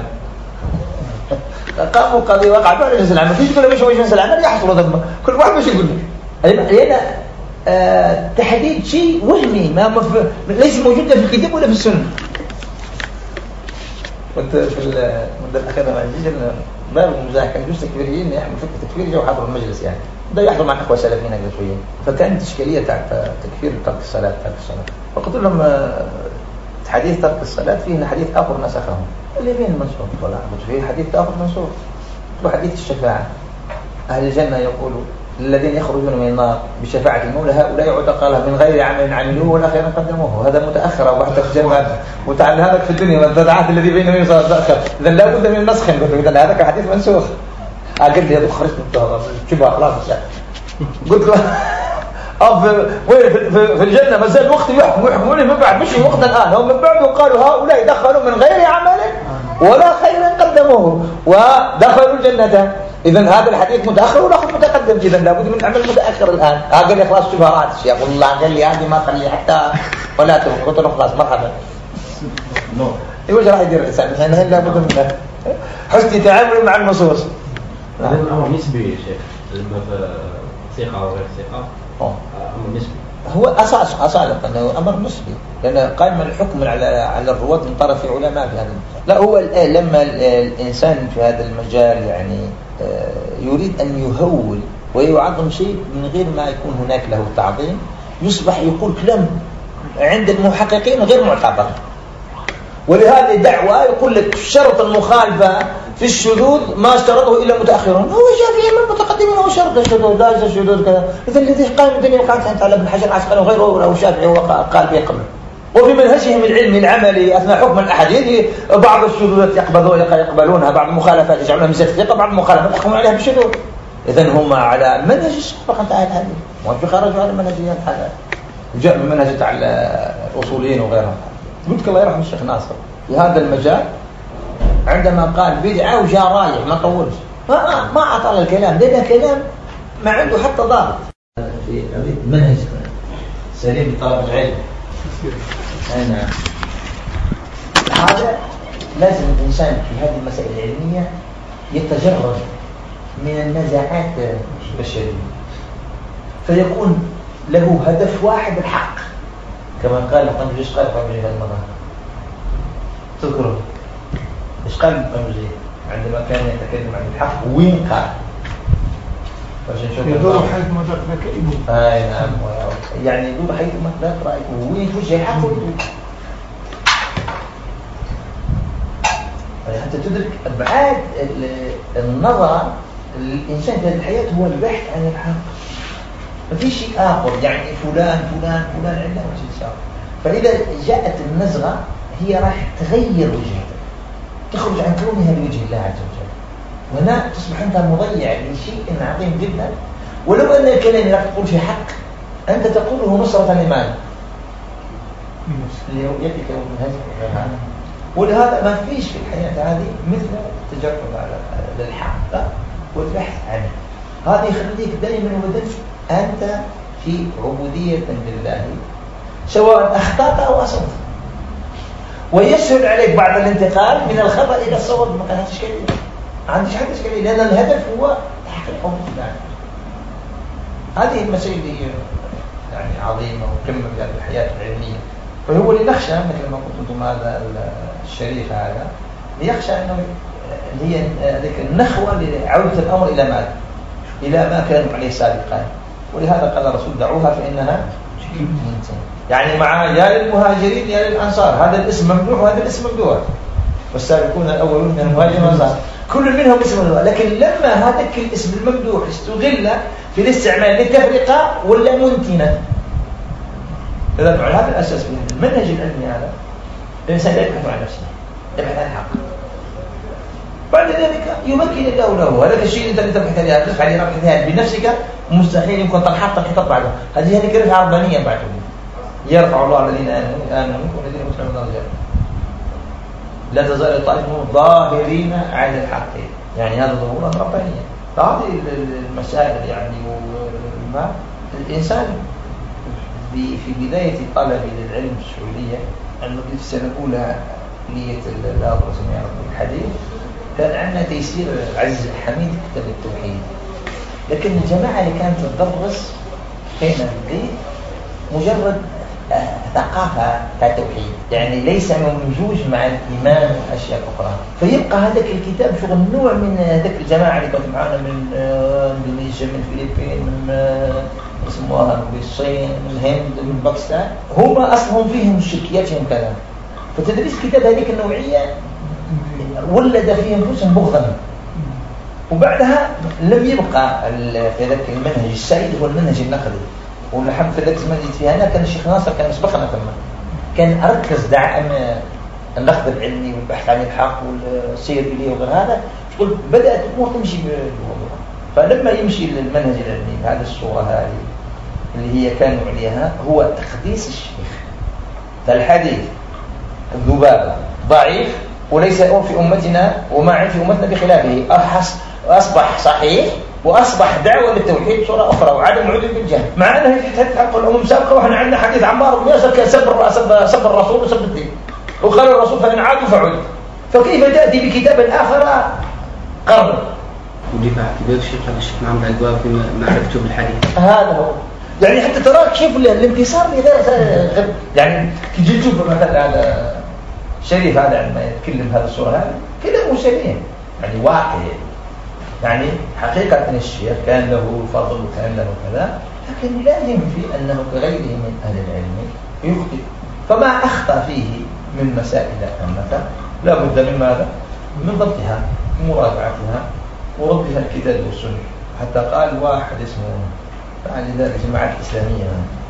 قاموا قضية وقعت على جنس العمل، تيجي تقول له جنس العمل يحصل هذا كل واحد مش يقول لك لأن آه تحديد شيء وهمي ما مف... ليس موجود في الكتاب ولا في السنة. كنت في المدة الأخيرة مع الجيل باب المزاح كان جزء تكفيريين يحمل فكرة تكفير جو حضر المجلس يعني ده يحضر مع أخوة سلفيين هكذا شوية، فكانت إشكالية تاع تكفير ترك الصلاة ترك الصلاة فقلت لهم حديث ترك الصلاة فيه حديث آخر نسخه اللي فين منسوخ ولا فيه حديث آخر منسوخ وحديث الشفاعة أهل الجنة يقولوا الذين يخرجون من النار بشفاعة المولى هؤلاء يعتق لها من غير عمل عملوه ولا خير قدموه. هذا متأخر أو حتى في الجنة وتعال هذا في الدنيا والذرعات الذي بينهم يتأخر إذا لا بد من النسخ. قلت إذا هذا حديث منسوخ. قال لي هذا خرجت من التهرب شبه خلاص. قلت له وين في الجنة ما زال وقت يحكم يحكمون من بعد مش وقت الآن هم من بعد وقالوا هؤلاء دخلوا من غير عمل ولا خير قدموه ودخلوا الجنة. إذا هذا الحديث متأخر والآخر متقدم، إذا لابد من عمل متأخر الآن. قال لي خلاص شبهات الشيخ والله قال لي هذه ما خلي حتى ولا تروح. قلت له خلاص مرحبا. نو إيش راح يدير الإنسان؟ الحين لابد من حسن تعامل مع النصوص. هذا الأمر نسبي يا شيخ، لما في ثقة أو غير ثقة أمر نسبي. هو أساس أصالة أنه أمر نسبي لأن قائم الحكم على على الرواة من طرف علماء في هذا المجال. لا هو لما الإنسان في هذا المجال يعني يريد أن يهول ويعظم شيء من غير ما يكون هناك له تعظيم يصبح يقول كلام عند المحققين غير معتبر. ولهذه دعوة يقول لك شرط المخالفة في الشذوذ ما اشترطه إلا متأخرون. هو الشافعي من المتقدمين هو شرط الشذوذ لا الشذوذ كذا. إذا الذي قام الدنيا وقعت أنت على ابن حجر العسقلاني وغيره ولا الشافعي هو قال به قبل. وفي منهجهم العلمي العملي أثناء حكم الأحاديث بعض الشذوذات يقبلون يقبلونها، بعض المخالفات يجعلونها من الثقة، بعض المخالفات يحكمون عليها بالشذوذ. إذا هم على منهج السابق أنت على هذه وفي خرجوا على منهجيات هذا جاء من منهج تاع الأصوليين وغيرهم. قلت الله يرحم الشيخ ناصر في هذا المجال عندما قال بدعة وجاء رايح ما طولش ما ما أعطى الكلام لأن كلام ما عنده حتى ضابط في منهج سليم لطلب العلم. أنا هذا لازم الإنسان في هذه المسائل العلمية يتجرد من النزاعات البشرية فيكون له هدف واحد الحق كما قال القنبليش قال في هذه المرة تذكروا إيش قال القنبليش عندما كان يتكلم عن الحق وين قال يدور حيث ما ذاك رأيه. آه نعم يعني يدور حيث ما ذاك رأيه وين توجه الحق حتى تدرك أبعاد النظر الإنسان في هذه الحياة هو البحث عن الحق. ما في شيء آخر يعني فلان فلان فلان عنده شيء صار. فإذا جاءت النزغة هي راح تغير وجهتك تخرج عن كونها لوجه الله عز وجل وهنا تصبح أنت مضيع لشيء عظيم جدا. ولو أن الكلام لا تقول في حق أنت تقوله نصرة لمن لرؤيتك ومن هذه. ولهذا ما فيش في الحياة هذه مثل التجرد على الحق والبحث عنه. هذا يخليك دائما وابدا أنت في عبودية لله سواء أخطأت أو أصبت. ويسهل عليك بعد الانتقال من الخطأ إلى الصواب ما كانت إشكالية ما عنديش حتى إشكالية لأن الهدف هو تحقيق حكم الله. هذه المسائل يعني عظيمة وقمة في الحياة العلمية. فهو اللي نخشى مثل ما قلت أنتم هذا الشريف هذا يخشى أنه هي ذيك النخوة لعودة الأمر إلى ماذا؟ إلى ما كانوا عليه سابقا. ولهذا قال الرسول دعوها فإنها منتهى. يعني مع يا للمهاجرين يا للأنصار هذا الاسم ممدوح وهذا الاسم ممدوح والسابقون الأولون من المهاجرين والأنصار كل منهم اسم ممدوح. لكن لما هذا الاسم الممدوح استغل في الاستعمال للتفرقة ولا منتنة. إذا على هذا الأساس في المنهج العلمي هذا الإنسان لا يبحث عن نفسه، يبحث عن الحق. بعد ذلك يمكن الله له هذاك الشيء اللي انت تبحث عليه تبحث عليه تبحث عليه بنفسك، مستحيل يمكن تنحط تنحط بعده. هذه هذه كلمة عربانية بعده. يرفع الله الذين آمنوا والذين أوتوا العلم درجات. لا تزال طائفة ظاهرين على الحق، يعني هذا ظهورا ربانيا. هذه المسائل يعني ما الإنسان في بداية طلب للعلم السعودية المدرسة السنة الأولى كلية الأدرس الحديث كان عندنا تيسير عزيز الحميد كتاب التوحيد، لكن الجماعة اللي كانت تدرس كان مجرد ثقافة التوحيد، يعني ليس ممزوج مع الإيمان والأشياء الأخرى. فيبقى هذاك الكتاب شغل نوع من هذاك الجماعة اللي كانت معنا من إندونيسيا، من الفلبين، من اسمها من الصين، من الهند، من باكستان، هم أصلهم فيهم شركياتهم كذا. فتدريس كتاب هذيك النوعية ولد فيهم أنفسهم بغضا. وبعدها لم يبقى في ذاك المنهج السائد هو المنهج النقدي. والحمد في ذاك الزمان اللي فيها أنا كان الشيخ ناصر كان يسبقنا ثم كان أركز دعم النقد العلمي والبحث عن الحق والسير إليه وغير هذا. تقول بدأت الأمور تمشي بالموضوع. فلما يمشي المنهج العلمي بهذه الصورة هذه اللي هي كانوا عليها هو تقديس الشيخ. فالحديث الذبابة ضعيف وليس في أمتنا وما عند في أمتنا بخلافه، أصبح صحيح وأصبح دعوة للتوحيد بصورة أخرى وعدم عذر بالجهل، مع أنه في حق الأمم سابقة. وإحنا عندنا حديث عمار بن ياسر كان سب سب الرسول وسب الدين، وقال الرسول فإن عادوا فعل. فكيف تأتي بكتاب آخر قرن؟ ودفاع كبير الشيخ هذا الشيخ محمد العدواب في معرفته بالحديث. هذا هو يعني حتى تراك شوف الانتصار لغير يعني تجي تشوف مثلا هذا شريف هذا عندما يتكلم هذه الصورة هذه كلامه سليم يعني واقعي، يعني حقيقة الشيخ كان له فضل وكان له كذا، لكن لا ينفي أنه كغيره من أهل العلم يخطئ. فما أخطأ فيه من مسائل أمة لا بد من ماذا؟ من ضبطها ومراجعتها وردها الكتاب والسنة. حتى قال واحد اسمه بعد ذلك جماعة الإسلامية،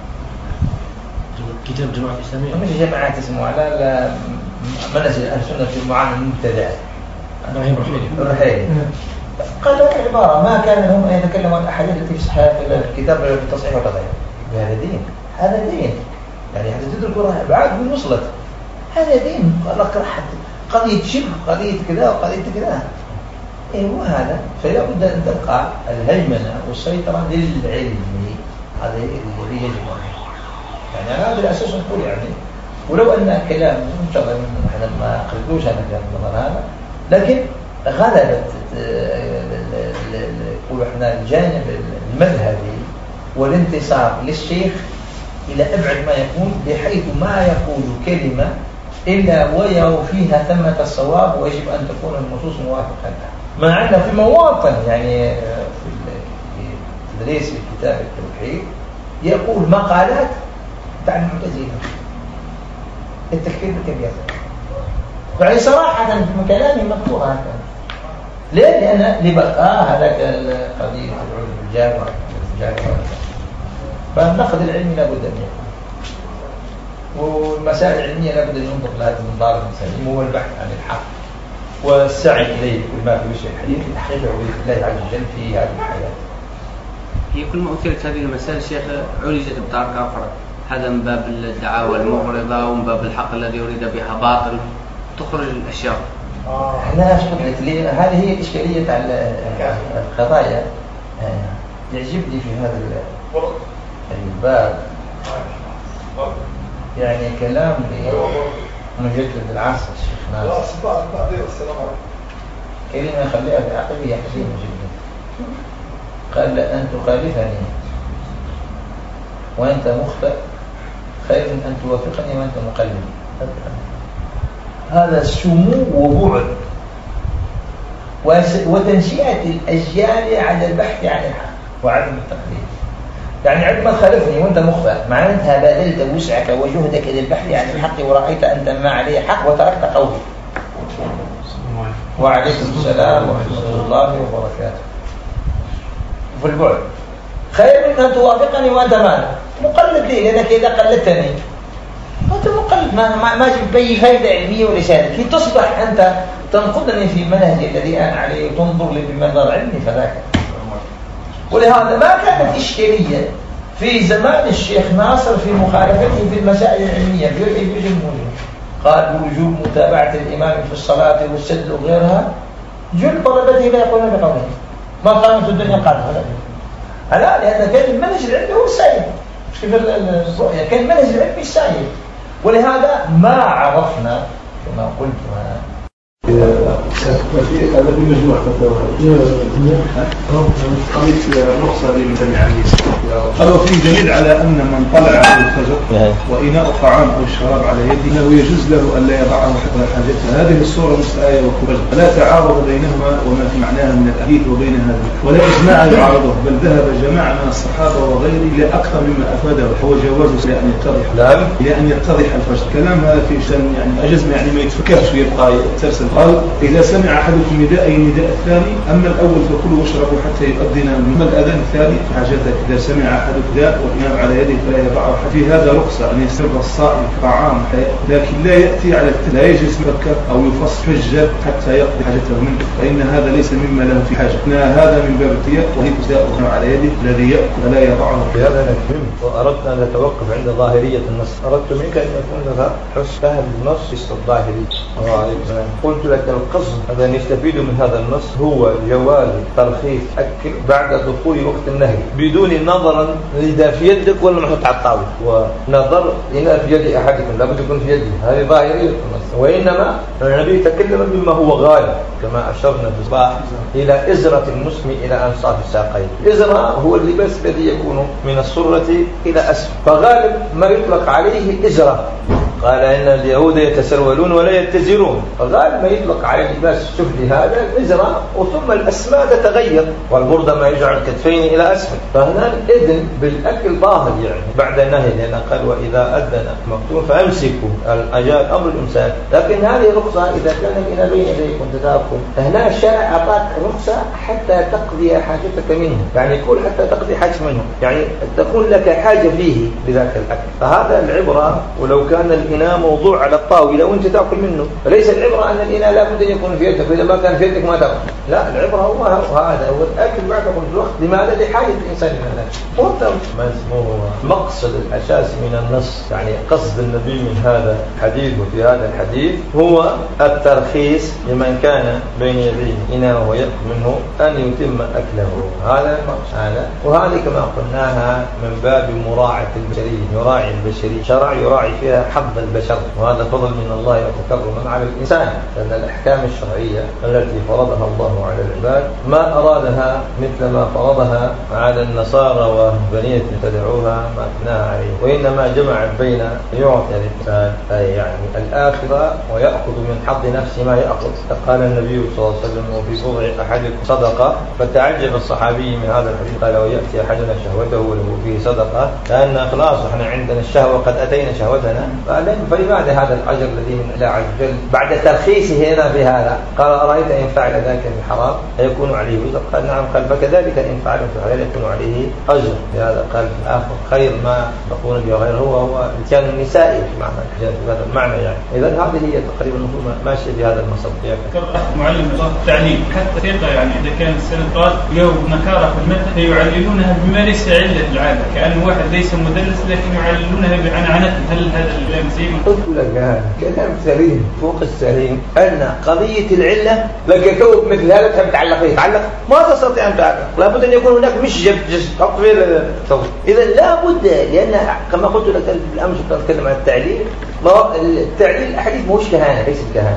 كتاب جماعة الإسلامية مش جماعة اسمه على منهج أهل السنة في المعاملة المبتدعة إبراهيم رحيلي الرحيلي قال عبارة ما كان لهم أن يتكلموا عن الأحاديث التي في صحيح الكتاب بالتصحيح والتضعيف. هذا دين، هذا دين يعني حتى تدركوا بعد من وصلت هذا دين. قال لك راح قضية شبه قضية كذا وقضية كذا ايوه هذا. فلا بد ان تبقى الهيمنه والسيطره للعلم، هذا اللي يجب يعني على هذا الاساس نقول يعني. ولو ان كلام ان شاء الله احنا ما قلتوش هذا الكلام هذا، لكن غلبت نقول احنا الجانب المذهبي والانتصار للشيخ الى ابعد ما يكون، بحيث ما يقول كلمه الا ويرى فيها ثمه الصواب ويجب ان تكون النصوص موافقه لها. مع أن في مواطن يعني في تدريس كتاب التوحيد يقول مقالات تاع المعتزلة التكفير بالكبير، يعني صراحة من كلامي مكتوب هكذا. ليه؟ لأن لبقاء هذاك القضية العلم بالجامعة والجامعة، فالنقد العلمي لابد أن يكون، والمسائل العلمية لابد أن ينظر لها من منظار سليم، هو البحث عن الحق والسعي إليه كل ما في وجه الحديث لتحقيق عبودية الله عز وجل في هذه الحياة. هي كل ما أثيرت هذه المسائل شيخ عولجت بطريقة أخرى، هذا من باب الدعاوى المغرضة ومن باب الحق الذي يريد بها باطل تخرج الأشياء. آه. لا أشكرك لي هذه هي الإشكالية تاع القضايا. يعجبني في هذا الباب يعني كلام مجدد العصر الشيخ ناصر كلمة خليها في عقلي حزينة جدا. قال أن تخالفني وأنت مخطئ خير من أن توافقني وأنت مقلد. هذا سمو وبعد وتنشئة الأجيال على البحث عن الحق وعدم التقليد. يعني عندما تخالفني وأنت مخطئ معناتها بذلت وسعك وجهدك للبحث عن الحق ورأيت أنت ما عليه حق وتركت قولي. وعليكم السلام ورحمة الله وبركاته. في البعد خير من أن توافقني وأنت مالك مقلد لي، لأنك إذا قلدتني أنت مقلد، ما ما ما جبت أي فائدة علمية ولا شيء. كي تصبح أنت تنقضني في منهجي الذي أنا عليه وتنظر لي بمنظر علمي فذاك. ولهذا ما كانت إشكالية في زمان الشيخ ناصر في مخالفته في المسائل العلمية في وجوب قال وجوب متابعة الإمام في الصلاة والسجد وغيرها. جل طلبته لا يقولون بقوله ما قامت الدنيا قادمة. لا، لأن كان المنهج العلمي هو السائد، مش كيف الرؤية، كان المنهج العلمي السائد. ولهذا ما عرفنا كما قلت في هذا بمجموع فتاوى قضية الرخصة لمن عميس. قالوا في دليل على أن من طلع على الفجر وإناء الطعام أو الشراب على يده أنه يجوز له أن لا يضعه حتى حاجته. هذه الصورة مسآية وكبر، لا تعارض بينهما وما في معناها من الحديث وبين هذا، ولا إجماع يعارضه، بل ذهب جماعة من الصحابة وغيره إلى أكثر مما أفاده هو جواز إلى أن يتضح إلى أن يتضح الفجر. كلام هذا في شأن يعني أجز يعني ما يتفكرش ويبقى يتسلسل. قال إذا سمع أحدكم نداء النداء الثاني أما الأول فكلوا واشربوا حتى يؤذن، أما الأذان الثاني حاجتك. إذا سمع أحدكم نداء والإمام على يده فلا يضعه. في هذا رخصة أن يسر الصائم طعام، لكن لا يأتي على لا يجلس مكة أو يفص حجة حتى يقضي حاجته منه، فإن هذا ليس مما له في حاجة. هذا من باب الرياء، وهي جزاء على يده الذي يأكل ولا يضعه. بهذا نفهم وأردنا أن نتوقف عند ظاهرية النص. أردت منك أن يكون لك حسن فهم النص في الظاهرية. قلت لك القصد هذا نستفيد من هذا النص هو جواز ترخيص أكل بعد دخول وقت النهي بدون نظرا إذا في يدك ولا محطوط على الطاولة، ونظر إن في يد أحدكم لابد يكون في يده. هذه ظاهرية النص. وإنما النبي تكلم بما هو غالب كما أشرنا في الصباح إلى إزرة المسلم إلى أنصاف الساقين. الإزرة هو اللباس الذي يكون من السرة إلى أسفل، فغالب ما يطلق عليه إزرة. قال إن اليهود يتسرولون ولا يتزرون، فغالب ما يطلق على اللباس السفلي هذا الإزرة، وثم الأسماء تتغير، والبردة ما يجعل الكتفين إلى أسفل. فهنا الإذن بالأكل ظاهر يعني بعد النهي، لأن قال وإذا أذن مكتوب فأمسكوا الأجال أمر الإمساك. لكن هذه رخصة إذا كان إلى بين يديك كنت تأكل. هنا الشارع أعطاك رخصة حتى تقضي حاجتك منه، يعني يقول حتى تقضي حاجة منه، يعني تكون لك حاجة فيه بذاك الأكل. فهذا العبرة، ولو كان الإناء موضوع على الطاولة وأنت تأكل منه، فليس العبرة أن الإناء لابد أن يكون في يدك، فإذا ما كان في يدك ما تأكل. لا، العبرة هو هذا هو الأكل بعد الوقت. لماذا؟ لحاجة الإنسان من الأكل. ما اسمه مقصد الأساسي من النص، يعني قصد النبي من هذا الحديث وفي هذا الحديث هو الترخيص لمن كان بين يديه إناء ويأكل منه أن يتم أكله. هذا هذا وهذه كما قلناها من باب مراعاة البشرية، يراعي البشرية، شرع يراعي فيها حظ البشر، وهذا فضل من الله وتكرما على الإنسان، لأن الأحكام الشرعية التي فرضها الله على العباد ما أرادها مثل ما فرضها على النصارى وبنية تدعوها ما أثناها عليه، وإنما جمع بين يعطي الإنسان يعني الآخرة ويأخذ من حظ نفسه ما يأخذ. قال النبي صلى الله عليه وسلم وفي بضع أحدكم صدقة، فتعجب الصحابي من هذا الحديث قال ويأتي أحدنا شهوته وله فيه صدقة، لأن خلاص احنا عندنا الشهوة قد أتينا شهوتنا، فلماذا هذا الأجر الذي من الله عز وجل بعد ترخيصه هنا بهذا؟ قال أرأيت إن فعل ذلك بحرام أيكون عليه وزر؟ قال نعم. قال فكذلك إن فعل في حلال يكون عليه أجر. لهذا قال في الآخر خير ما تقول به غير هو هو الاتيان النسائي في معنى في هذا المعنى يعني. إذا هذه هي تقريبا ماشية بهذا المصب. معلم التعليم حتى ثقة، يعني إذا كان السنقات له نكارة في المتن فيعللونها بما ليس علة العادة، كأنه واحد ليس مدلس لكن يعللونها بعنعنته. هل هذا الكلام سليم؟ قلت لك هذا كلام سليم فوق السليم، أن قضية العلة لك كوب مثل هذا تحب تعلق فيه تعلق ما تستطيع أن تعلق، لابد أن يكون هناك مش جبجس تطوير صوت. إذا لابد، لأن كما قلت لك بالأمس نتكلم عن التعليل، التعليل الأحاديث مش كهانة، ليس كهانة،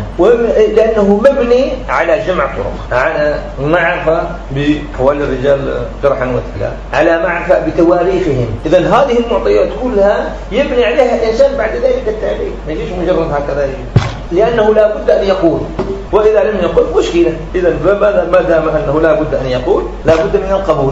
لأنه مبني على جمع طرق، على معرفة بأحوال الرجال جرحا وتكلا، على معرفة بتواريخهم. إذا هذه المعطيات كلها يبني عليها الإنسان بعد ذلك التعليل، ما يجيش مجرد هكذا، لأنه لا بد أن يقول، وإذا لم يقول مشكلة. إذا ما دام أنه لا بد أن يقول لا بد من القبول.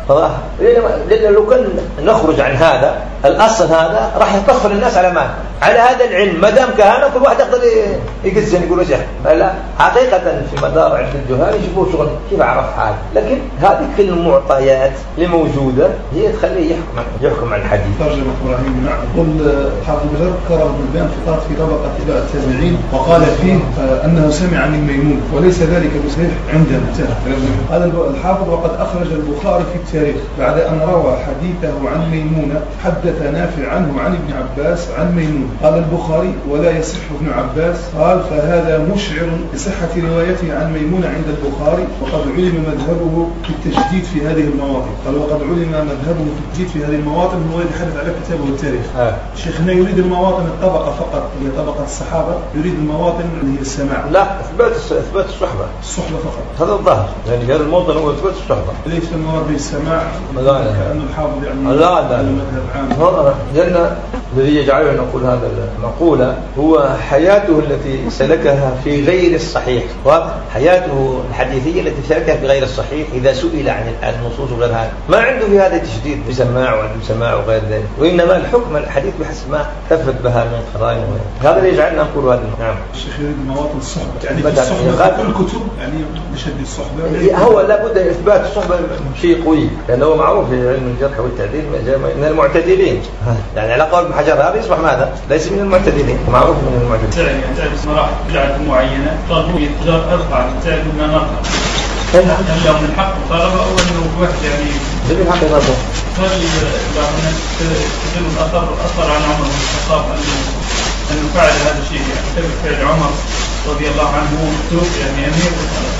لأن لو كان نخرج عن هذا الأصل هذا راح يطفل الناس على ما على هذا العلم. ما دام كهانة كل واحد يقدر يقزن يقول وجه. لا حقيقة في مدار عند الجهال يشوفوا شغل كيف أعرف حاجة، لكن هذه كل المعطيات اللي موجودة هي تخليه يحكم يحكم على الحديث. ترجمة إبراهيم نعم. قل حافظ بن كرم بن البيان في في طبقة تبع التابعين وقال فيه أنه سمع من ميمون وليس ذلك بصحيح عندنا. قال الحافظ وقد أخرج البخاري في التاريخ بعد أن روى حديثه عن ميمونة حدث نافع عنه عن ابن عباس عن ميمون. قال البخاري ولا يصح ابن عباس. قال فهذا مشعر بصحة روايته عن ميمونة عند البخاري وقد علم مذهبه في التشديد في هذه المواطن. قال وقد علم مذهبه في التشديد في هذه المواطن هو يتحدث على كتابه التاريخ. آه. شيخنا يريد المواطن الطبقة فقط هي طبقة الصحابة، يريد المواطن اللي هي السماع. لا إثبات إثبات الصحبة. الصحبة فقط. هذا الظاهر يعني هذا الموطن هو إثبات الصحبة. ليس المراد بالسماع. لا لا. كأنه الحافظ يعني. لا لا. المذهب عام. لأن الذي يجعله نقول هذا المقولة هو حياته التي سلكها في غير الصحيح، وحياته الحديثية التي سلكها في غير الصحيح. إذا سئل عن النصوص وغير هذا ما عنده في هذا تشديد بسماع وعنده سماع وغير ذلك، وإنما الحكم الحديث بحسب ما تفت بها من قرائن. هذا اللي يجعلنا نقول هذا. نعم. الشيخ يريد مواطن الصحبة يعني الصحبة في الكتب يعني نشد الصحبة. هو لابد إثبات الصحبة شيء قوي لأنه هو معروف في علم الجرح والتعديل من المعتدلين. يعني على قول ابن حجر هذا يصبح ماذا؟ ليس من المعتدلين، معروف من المعتدلين. يعني أنت تعرف مراحل بلاد معينة طالبوا يتجار أربعة تعرف ما نقرأ. هل لو من حق طلبة أو إنه واحد يعني؟ من حق طلبة. هل لو الناس تدل الأثر أثر عن عمر بن الخطاب أنه أنه فعل هذا الشيء يعني تبع فعل عمر رضي الله عنه مكتوب يعني أمير.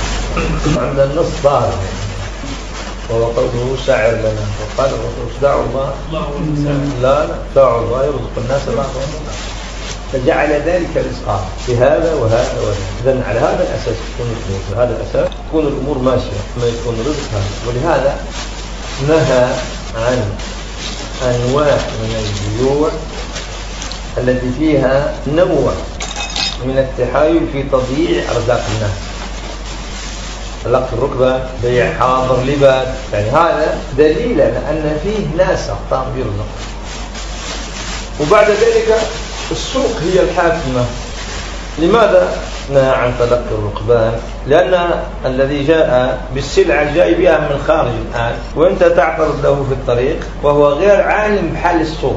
عند النص ظاهر وهو قوله سعر لنا وقال الرسول دعوا الله. لا لا دعوا الله يرزق الناس بعضهم فجعل ذلك رزقا بهذا وهذا وهذا. إذن على هذا الأساس تكون الأمور، هذا الأساس تكون الأمور ماشية ما يكون رزق هذا. ولهذا نهى عن أنواع من البيوع التي فيها نوع من التحايل في تضييع أرزاق الناس. لق الركبة بيع حاضر لباد، يعني هذا دليل على أن فيه ناس أقطام بيرزق. وبعد ذلك السوق هي الحاكمة. لماذا نهى عن تلقي الركبان؟ لأن الذي جاء بالسلعة الجاي بها من خارج الآن وأنت تعترض له في الطريق وهو غير عالم بحال السوق،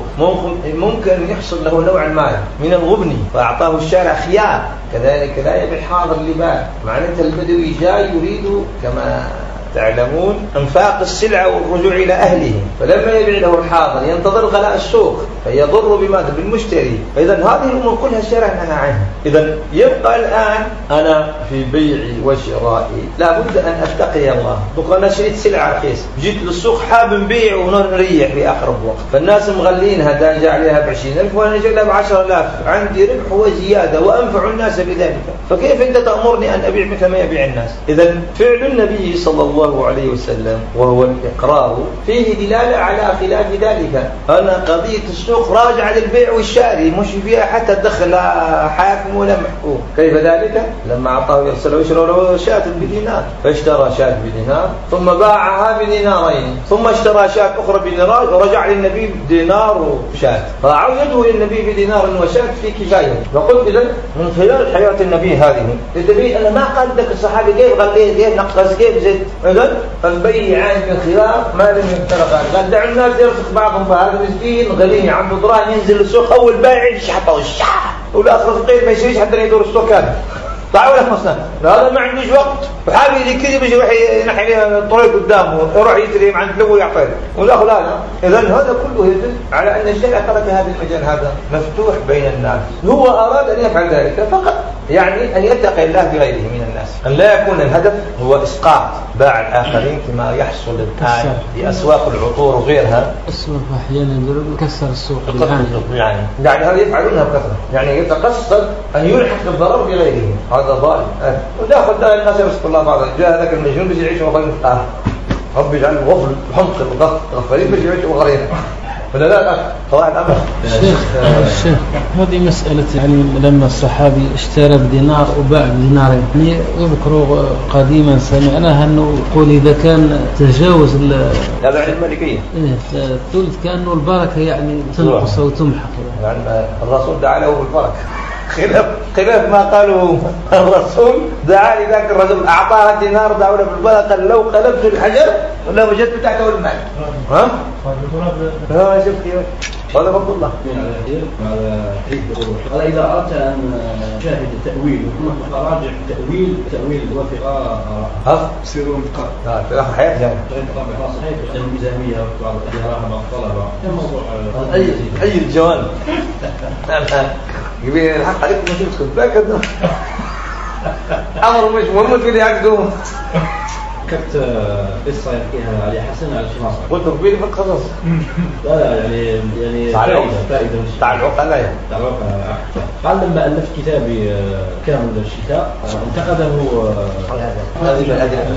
ممكن يحصل له نوع ما من الغبن فأعطاه الشارع خيار. كذلك لا يبيع حاضر لباد، معناته البدوي جاي يريد كما تعلمون انفاق السلعة والرجوع إلى أهله، فلما يبيع له الحاضر ينتظر غلاء السوق فيضر بماذا؟ بالمشتري. إذن هذه الأمور كلها الشارع نهى عنها. إذن يبقى الآن أنا في بيعي وشرائي لابد أن أتقي الله. بقى أنا شريت سلعة رخيص جيت للسوق حاب نبيع ونريح في أقرب وقت، فالناس مغلينها تنجع عليها بعشرين ألف وأنا جاي لها بعشر آلاف، عندي ربح وزيادة وأنفع الناس بذلك، فكيف أنت تأمرني أن أبيع مثل ما يبيع الناس؟ إذن فعل النبي صلى الله عليه وسلم وهو الإقرار فيه دلالة على خلاف ذلك. أنا قضية السوق راجع للبيع والشاري مش فيها حتى تدخل حاكم ولا محكوم. كيف ذلك؟ لما أعطاه يرسله يشتري له شاة بدينار فاشترى شاة بدينار ثم باعها بدينارين ثم اشترى شاة أخرى بدينار ورجع للنبي بدينار وشاة، فعوده للنبي بدينار وشاة في كفاية. فقلت إذن من خلال حياة النبي هذه النبي أنا ما قال لك الصحابي كيف غليه كيف نقص كيف زيت. إذن البيعان بالخيار ما لم يفترقا، قال دعوا الناس يرزق بعضهم، فهذا مسكين غني عنده دراهم ينزل السوق أول بايع يشحطه الشعب والآخر فقير ما يشتريش حتى يدور السوق هذا طلعوا له مصنع. هذا ما عندوش وقت وحابب اللي كذا بيجي يروح ينحي الطريق قدامه يروح يجري عند لو يعطيه والآخر لا. إذن هذا كله يدل على أن الشرع ترك هذا المجال هذا مفتوح بين الناس. هو أراد أن يفعل ذلك فقط، يعني أن يتقي الله بغيره من الناس، أن لا يكون الهدف هو إسقاط باع الآخرين كما يحصل الآن في أسواق العطور وغيرها. السوق أحيانا يكسر السوق يعني يعني هذا يفعلونها بكثرة، يعني يتقصد أن يلحق الضرر بغيره، هذا ظالم. وداخل الناس يرزق الله بعض. جاء هذاك المجنون بيجي يعيش وغير مستعار، رب يجعل غفل حمق الغفلين بيجي يعيش وغيره ولا لا؟ قواعد أمر. الشيخ الشيخ هذه مسألة يعني لما الصحابي اشترى بدينار وباع بدينارين، يعني يذكروا قديما سمعنا أنه يقول إذا كان تجاوز هذا عن المالكية الثلث كأنه البركة يعني تنقص أو تمحق، يعني الرسول دعا له بالبركة، خلاف خلاف ما قالوا الرسول دعا لذاك الرجل أعطاه دينار دعوا له بالبركة، لو قلبت الحجر ولا وجدت تحته المال. ها؟ ها شوف كيف هذا فضل الله. قال إذا أردت أن تشاهد التأويل وكما تراجع تأويل تأويل الوثيقة ها سيروا انتقال ها في الآخر حياة يعني صحيح الميزانية وبعض الدراهم والطلبة الموضوع أي أي الجوانب يبي الحق عليكم ما تمسكوا باكد أمر مش مهم في اللي يعقدوه. كنت قصة يحكيها علي حسن على شماصة قلت كبير في القصص. لا لا يعني يعني فائدة فائدة تعلق عليها تعلق. قال لما ألفت كتابي كامل الشتاء انتقده هذه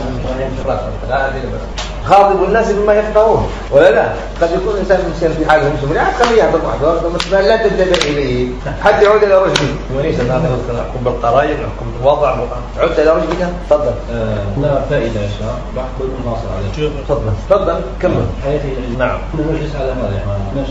هذه خاطب الناس بما يفقهون ولا لا؟ قد يكون الإنسان مسلم في حاله مسلم لا خليه طبعا لا تنتبه إليه حتى يعود إلى رشده. وليس نحكم بالقرائن نحكم بالوضع. عدت إلى رشدك تفضل. لا فائدة يا شباب بحكم الناصر عليه. تفضل تفضل كمل. حياتي نعم. نجلس على ماذا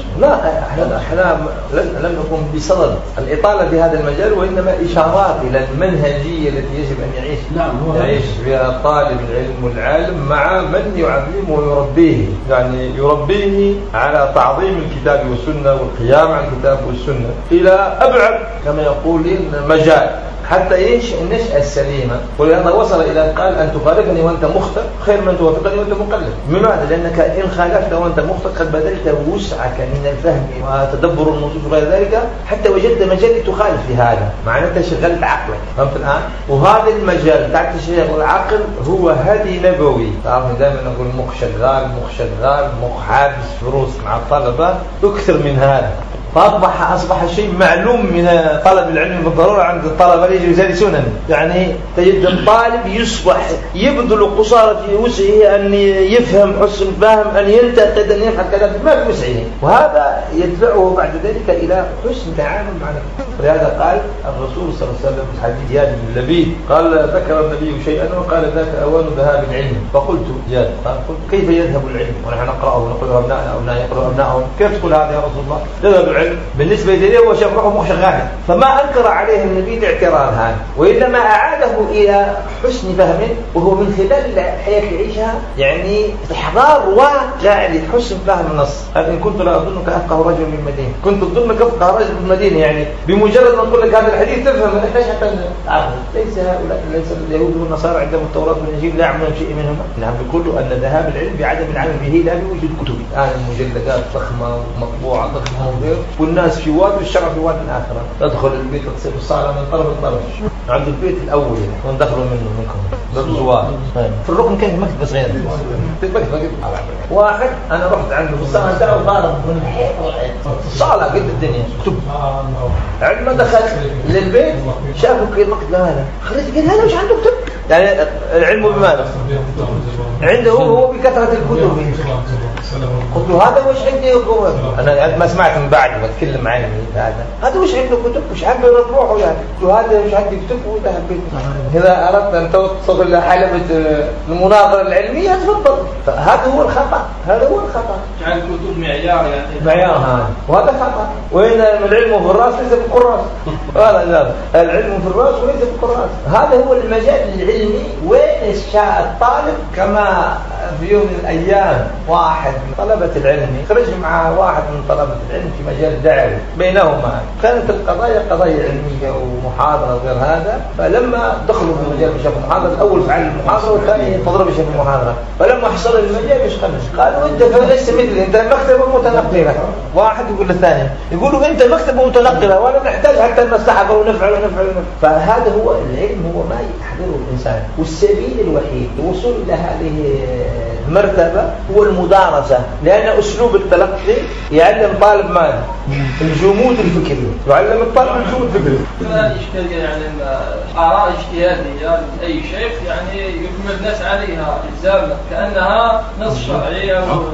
لا احنا احنا لم نكن بصدد الإطالة في هذا المجال وإنما إشارات إلى المنهجية التي يجب أن يعيش نعم يعيش بها طالب العلم والعالم مع من يعلمه ويربيه، يعني يربيه على تعظيم الكتاب والسنة والقيام على الكتاب والسنة إلى أبعد كما يقولون مجال حتى ينشأ النشأة السليمة. ولهذا وصل إلى قال أن تخالفني وأنت مخطئ خير من توافقني وأنت مقلد. لماذا؟ لأنك إن خالفت وأنت مخطئ قد بذلت وسعك من الفهم وتدبر النصوص وغير ذلك حتى وجدت مجال تخالف في هذا، مع أنك شغلت عقلك. فهمت الآن؟ وهذا المجال تاع تشغيل العقل هو هدي نبوي. تعرفني دائما نقول مخ شغال مخ شغال مخ حابس فروس مع الطلبة أكثر من هذا. فأصبح أصبح شيء معلوم من طلب العلم بالضرورة عند الطلبة اللي يجلسون، يعني تجد الطالب يصبح يبذل قصارى في وسعه أن يفهم حسن فهم أن ينتقد أن يفعل كذا ما في وسعه، وهذا يدفعه بعد ذلك إلى حسن تعامل مع نفسه. ولهذا قال الرسول صلى الله عليه وسلم في حديث زياد بن لبيد قال ذكر النبي شيئا وقال ذاك أوان ذهاب العلم. فقلت زياد قال قلت كيف يذهب العلم ونحن نقرأه ونقول أبنائنا أبنائنا يقرأوا أبنائهم كيف تقول هذا يا رسول الله؟ يذهب العلم بالنسبة إليه هو شرحه مخشغال. فما أنكر عليه النبي الاعتراض هذا وإنما أعاده إلى حسن فهمه، وهو من خلال الحياة اللي يعيشها يعني إحضار واقع لحسن فهم النص. إن كنت لا أظنك أفقه رجل من المدينة كنت أظنك أفقه رجل من المدينة، يعني بمجرد ما نقول لك هذا الحديث تفهم ما نحتاج حتى تعرف. ليس هؤلاء ليس اليهود والنصارى عندهم التوراة والإنجيل لا يعملون شيء منهما. نعم بيقولوا أن ذهاب العلم بعدم العمل به لا بوجود كتب. الآن المجلدات ضخمة ومطبوعة ضخمة وغير، والناس في واد والشرع في واد آخر. تدخل البيت تصير الصالة من طرف الطرف عند البيت الأول وندخلوا منه منكم بالزوار في الركن كان مكتب صغير واحد. أنا رحت عنده في الصالة ده وضارب من الصالة قد الدنيا كتب. عندما دخل للبيت شافوا كيف مكتب هذا خرج قال هذا مش عنده كتب، يعني العلم بماذا عنده هو بكثرة الكتب. قلت له هذا وش عندي يقول أنا ما سمعت من بعد بتكلم معي هذا هذا وش عنده كتب مش عنده روحه، يعني قلت له هذا مش عندي كتب وذهب بيت. إذا أردت أن توصل إلى حلبة المناظرة العلمية تفضل. فهذا هو الخطأ، هذا هو الخطأ. جعل الكتب معيار يا أخي معيار هذا وهذا خطأ. وإن العلم في الرأس ليس في القراص. هذا العلم في الرأس وليس في القراص. هذا هو المجال العلمي وين شاء الطالب. كما في يوم من الأيام واحد من طلبة العلم خرج مع واحد من طلبة العلم في مجال دعوي بينهما، كانت القضايا قضايا علمية ومحاضرة غير هذا. فلما دخلوا في المجال بشكل المحاضرة الأول فعل المحاضرة والثاني تضرب بشكل المحاضرة، فلما حصل المجال مش خمس قالوا أنت فلست مثلي أنت مكتبة متنقلة. واحد يقول للثاني يقولوا أنت مكتبة متنقلة ولا نحتاج حتى نستحق ونفعل ونفعل ونفعل. فهذا هو العلم، هو ما يحضره الإنسان، والسبيل الوحيد للوصول إلى هذه المرتبة هو المدارسة، لأن أسلوب التلقي يعلم طالب ماذا؟ الجمود الفكري، يعلم الطالب الجمود الفكري. هذه إشكالية يعني آراء اجتهادية أي شيخ يعني يجمع الناس عليها إلزاما كأنها نص شرعي،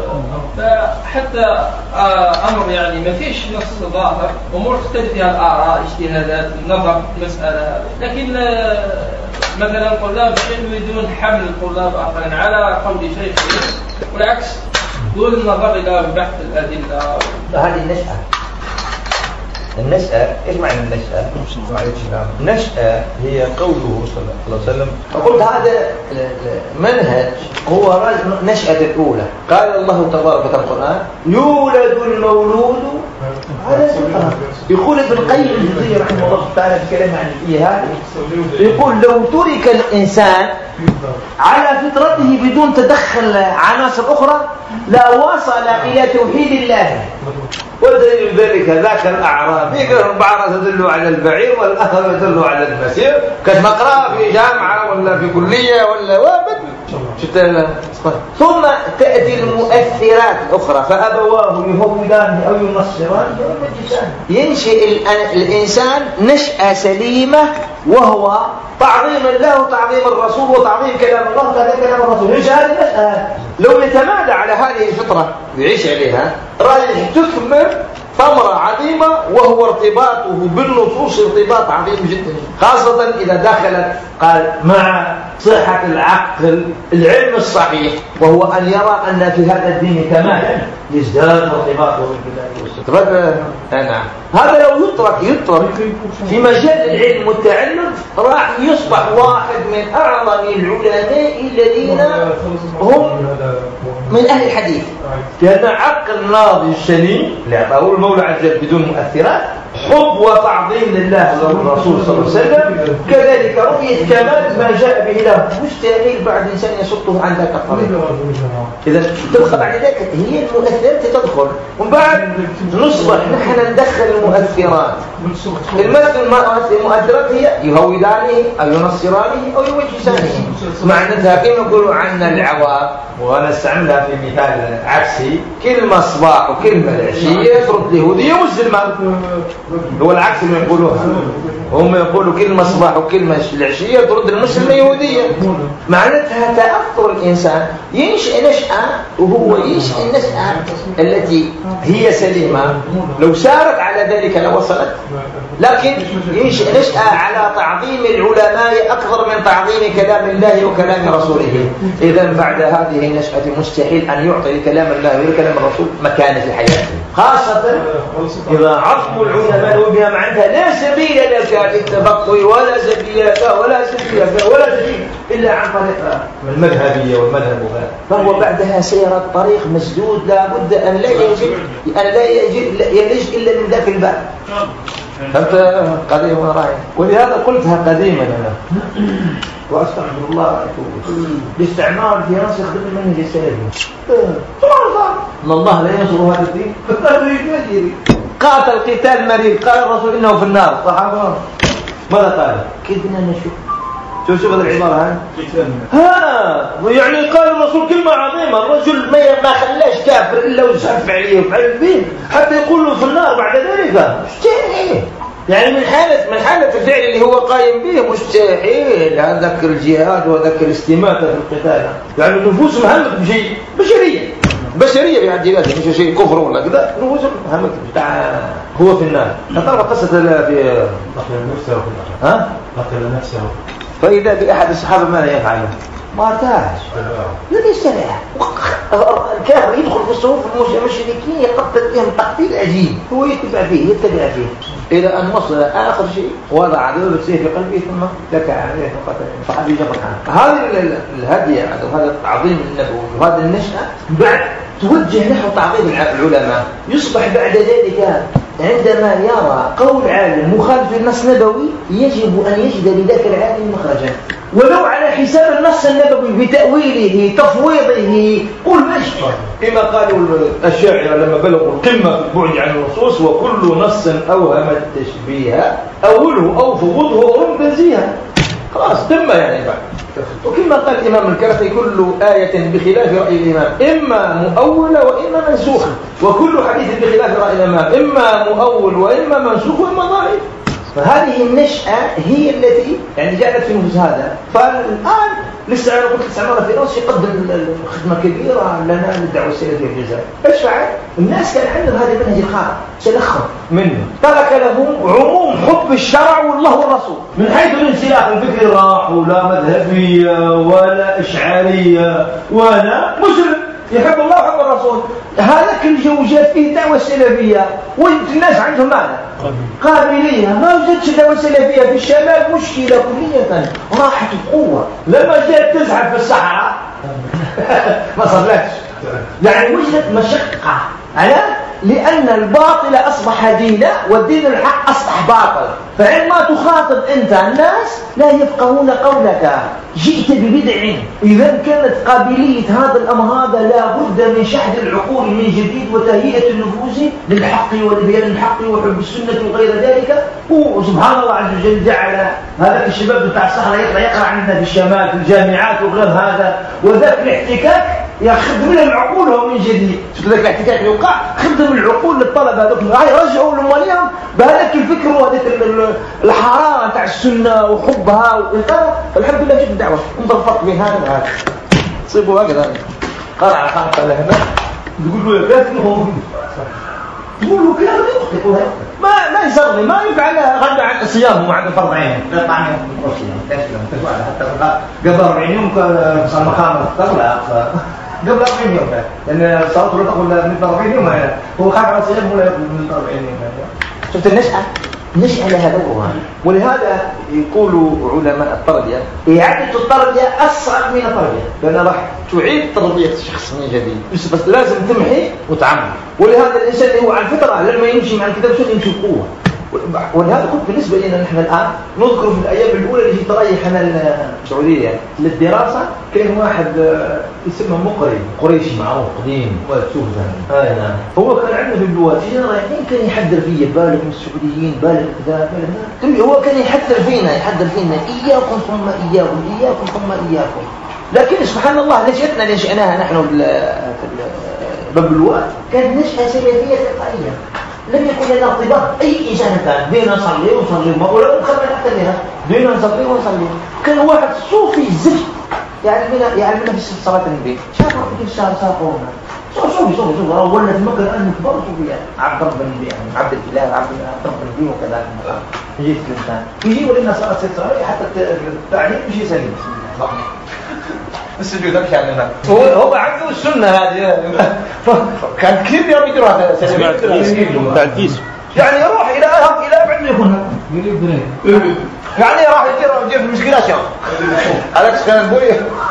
فحتى أمر يعني ما فيش نص ظاهر، أمور تختلف فيها الآراء اجتهادات النظر في المسألة، لكن مثلا طلاب العلم يريدون حمل الطلاب آخرين على قول شيخ والعكس دون النظر إلى بحث الأدلة. هذه النشأة. النشأة إيش معنى النشأة؟ النشأة هي قوله صلى الله عليه وسلم، فقلت هذا المنهج هو نشأة الأولى. قال الله تبارك وتعالى في القرآن: يولد المولود على فطرة. يقول ابن القيم الجوزية رحمه الله تعالى في كلام عن الإيهاب، يقول لو ترك الإنسان على فطرته بدون تدخل عناصر أخرى لا وصل إلى توحيد الله. ودليل ذلك ذاك الأعرابي قال البعرة تدل على البعير والأثر يدل على المسير، كما قرأ في جامعة ولا في كلية ولا وابد. ثم تأتي المؤثرات الأخرى فأبواه يهودانه أو ينصرانه أو يمجسانه. ينشئ الإنسان نشأة سليمة وهو تعظيم الله وتعظيم الرسول وتعظيم كلام الله وتعظيم كلام الرسول. ينشأ هذه النشأة. لو يتمادى على هذه الفطرة يعيش عليها راح تثمر ثمرة عظيمة، وهو ارتباطه بالنصوص ارتباط عظيم جدا، خاصة إذا دخلت قال مع صحة العقل العلم الصحيح، وهو أن يرى أن في هذا الدين كمالا يزداد ارتباطه بالله والسنة. نعم، هذا لو يترك يترك في مجال العلم والتعلم راح يصبح واحد من أعظم العلماء الذين هم من أهل الحديث، لأن عقل ناضج السليم اللي أعطاه المولى عز وجل بدون مؤثرات، حب وتعظيم لله والرسول صلى الله عليه وسلم، كذلك رؤية كمال ما جاء به له. مستحيل بعد إنسان يصده عن ذاك الطريق. إذا تدخل بعد ذلك هي المؤثرات تدخل، ومن بعد نصبح نحن ندخل المؤثرات. المؤثرات هي يهودانه أو ينصرانه أو يوجسانه، معناتها كما يقولوا عنا العوام، وأنا استعملها في مثال عكسي: كلمة صباح وكلمة العشية ترد اليهودية مسلمة. هو العكس اللي يقولوها، هم يقولوا كلمة صباح وكلمة العشية ترد المسلم يهودية. معناتها تأثر الإنسان ينشأ نشأة، وهو ينشأ النشأة التي هي سليمة، لو سارت على ذلك لوصلت، لكن ينشأ نشأة على تعظيم العلماء أكثر من تعظيم كلام الله وكلام رسوله. إذن بعد هذه النشأة مستحيل أن يعطي كلام الله وكلام الرسول مكانة في حياته، خاصة إذا عظموا العلماء وبها معناتها لا سبيل لك للتفقه ولا سبيل لك ولا سبيل لك ولا سبيل إلا عن طريق المذهبية والمذهب، فهو بعدها سير الطريق مسدود، لا بد أن لا يجد أن لا يجد يلج إلا من ذاك الباب. فأنت قديم ورائع، ولهذا قلتها قديما أنا وأستغفر الله باستعمال في رأس يخدم المنهج السلفي. إن الله لا ينصر هذا الدين قاتل قتال مريض، قال الرسول إنه في النار. صحابة ماذا قال؟ كدنا نشوف شوف شوف هذه العبارة ها ها يعني قال الرسول كلمة عظيمة، الرجل ما ما خلاش كافر إلا وزحف عليه وفعل به حتى يقول له في النار بعد ذلك. مستحيل، يعني من حالة من حالة الفعل اللي هو قايم به مستحيل هذاك الجهاد وذاك الاستماتة في القتال، يعني نفوسهم همت بشيء بشرية بشرية في عند ذاته، مش شيء كفر ولا كذا، نفوسهم همت بتاع هو في النار. نقرأ قصة في قتل نفسه ها قتل نفسه، فإذا بأحد الصحابة ماذا يفعل؟ ما ارتاح، لا يستريح، الكافر يدخل في الصفوف المشركين يقتل فيهم تقتيل عجيب، هو يتبع فيه يتبع فيه إلى أن وصل آخر شيء وضع عدو السيف في قلبه ثم لك عليه وقتل. صحابي جبر هذه الهدية هذا التعظيم النبوي وهذا النشأة بعد توجه نحو تعظيم العلماء. يصبح بعد ذلك عندما يرى قول عالم مخالف للنص النبوي يجب أن يجد لذاك العالم مخرجا، ولو على حساب النص النبوي بتأويله تفويضه قل ماشي، كما قالوا الشاعر لما بلغوا القمة في البعد عن النصوص: وكل نص أوهم التشبيه أوله أو فوضه أو بنزيها. خلاص قمة يعني بعد. وكما قال الإمام الكرخي كل آية بخلاف رأي الإمام إما مؤولة وإما منسوخة، وكل حديث بخلاف رأي الإمام إما مؤول وإما منسوخ وإما ضعيف. فهذه النشأة هي التي يعني جعلت في نفوس هذا. فالآن لسه أنا قلت لسه مرة في ناس يقدم خدمة كبيرة لنا للدعوة السلفية في الجزائر. إيش فعل؟ الناس كان عندهم هذا المنهج الخاطئ تلخم منه، ترك لهم عموم حب الشرع والله والرسول من حيث الانسلاخ الفكري راحوا لا مذهبية ولا إشعارية ولا مسلم يحب الله ويحب الرسول. هذا كل جو جات فيه الدعوة السلفية والناس عندهم ماذا؟ قابلية. ما وجدتش الدعوة السلفية في الشمال مشكلة كلية، راحت بقوة. لما جات تزحف في الصحراء ما صلتش، يعني وجدت مشقة على لأن الباطل أصبح دينا والدين الحق أصبح باطل. فعندما تخاطب أنت الناس لا يفقهون قولك، جئت ببدع. إذا كانت قابلية هذا الأمر هذا لا بد من شحذ العقول من جديد وتهيئة النفوس للحق ولبيان الحق وحب السنة وغير ذلك. وسبحان الله عز وجل جعل هذاك الشباب بتاع الصحراء يقرأ يقرأ عندنا في الشمال في الجامعات وغير هذا، وذاك الاحتكاك ياخذ منهم عقولهم من جديد. شوف ذاك الاحتكاك اللي وقع خدم العقول للطلبه هذوك يرجعوا لمواليهم بهذاك الفكر وهذيك الحراره تاع السنه وحبها وإنكارها. الحمد لله جد الدعوه انظر الفرق بين هذا وهذا. تصيبوا هكذا قرع على خامس الله هنا تقول له كيف تقول له كلام يخطئ ما ما يصلي ما يفعل غدا عن صيامه مع فرض عين لا طعم حتى قبل أربعين يوم صار مقام طلع قبل أربعين يوم لأن صارت له تقول من أربعين يوم هو خاف على صيامه ولا من أربعين يوم. شفت النشأة نشأة لها دورها. ولهذا يقولوا علماء التربية إعادة التربية أصعب من التربية، لأن راح تعيد تربية الشخص من جديد بس لازم تمحي وتعمل. ولهذا الإنسان اللي هو على الفطرة لما يمشي مع الكتاب شو يمشي بقوة. ولهذا كنت بالنسبة لنا نحن الآن نذكر في الأيام الأولى اللي تريحنا السعودية للدراسة كان واحد يسمى مقري قريشي معروف قديم وتشوف هذا نعم. هو كان عندنا في البلوات رايحين كان يحذر فيا بالك من السعوديين بالك كذا بالك هو كان يحذر فينا يحذر فينا إياكم ثم إياكم إياكم ثم إياكم. لكن سبحان الله نشأتنا نشأناها نحن في البلوات كانت نشأة سلفية تلقائية لم يكن لنا ارتباط أي إنسان كان بينا نصلي ونصلي ما ولا نخبر حتى بها بينا نصلي ونصلي. كان واحد صوفي زفت يعلمنا يعلمنا في صلاة النبي شاف كيف الشهر ساقونا صوفي صوفي صوفي ولا في مكة الآن كبار صوفيات عبد رب النبي يعني عبد الإله عبد رب النبي وكذا يجي الإنسان يجي ولنا صلاة ست صلاة حتى التعليم مش سليم السجود مش عندنا هو هو عنده السنة هذه كان كثير يوم يديروا هذا التعفيس يعني يروح إلى أهب إلى أبعد يكون يعني راح يدير يدير في المشكلات يوم أليكس كان بوي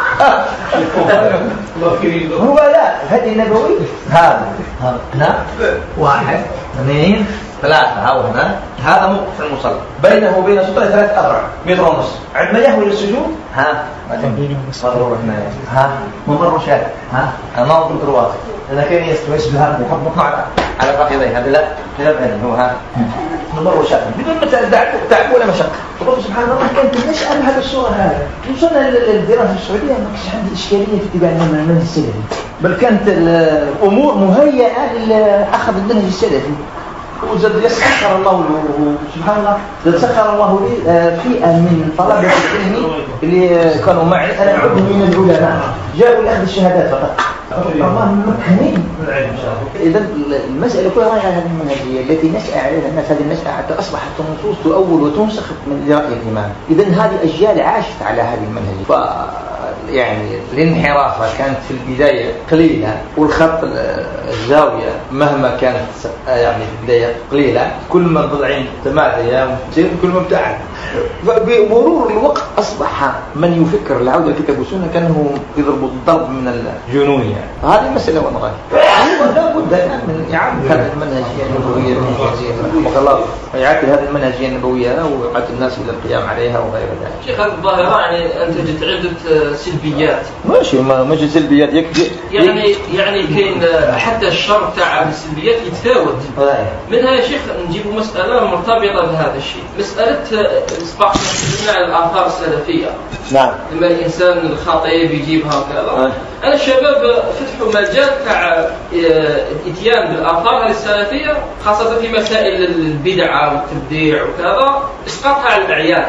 هو لا الهدي النبوي هذا هنا واحد اثنين ثلاثة هاو هنا هذا موقف المصلي بينه وبين سترة ثلاث أذرع متر ونص عندما يهوي للسجود ها مروا هنا ها ممر شاك ها أمام الرواتب إذا كان يستوي بهذا يحط مطمع على فخذيه هذا لا كذا بينه هو ها ممر شاك بدون تعب ولا مشقة. وقلت سبحان الله كانت النشأة بهذا الصورة هذا. وصلنا للدراسة السعودية ما كانش عندي إشكالية في اتباع المنهج السلفي بل كانت الأمور مهيئة لأخذ المنهج السلفي. وزاد يسخر الله له سبحان الله يسخر الله لي فئة من طلبة العلم اللي كانوا معي أنا عضو من العلماء جاءوا لأخذ الشهادات فقط الله مكنين إذا المسألة كلها راجعة هذه المنهجية التي نشأ عليها الناس هذه النشأة حتى أصبحت النصوص تؤول وتنسخ من رأي الإمام. إذا هذه أجيال عاشت على هذه المنهجية ف يعني الانحراف كانت في البداية قليلة والخط الزاوية مهما كانت يعني في البداية قليلة كل ما ضلعين تمادية كل ما ابتعد. بمرور الوقت أصبح من يفكر العودة لكتاب والسنة كأنه يضرب الضرب من الجنون يعني. هذه مسألة ونغاية لا بد الآن من إعادة هذه المنهجية النبوية خلاص إعادة هذه المنهجية النبوية وإعادة الناس إلى القيام عليها وغير ذلك. شيخ هذه الظاهرة يعني أنتجت عدة سلبيات. ماشي ما مش سلبيات يكفي. يعني يعني كاين حتى الشر تاع السلبيات يتفاوت. منها يا شيخ نجيب مسألة مرتبطة بهذا الشيء، مسألة إصباح تكلمنا على الآثار السلفية. نعم. لما الإنسان الخطيب يجيبها وكذا. أنا الشباب فتحوا مجال تاع الإتيان بالآثار السلفية خاصة في مسائل البدعة والتبديع وكذا، إسقاطها على الأعيان.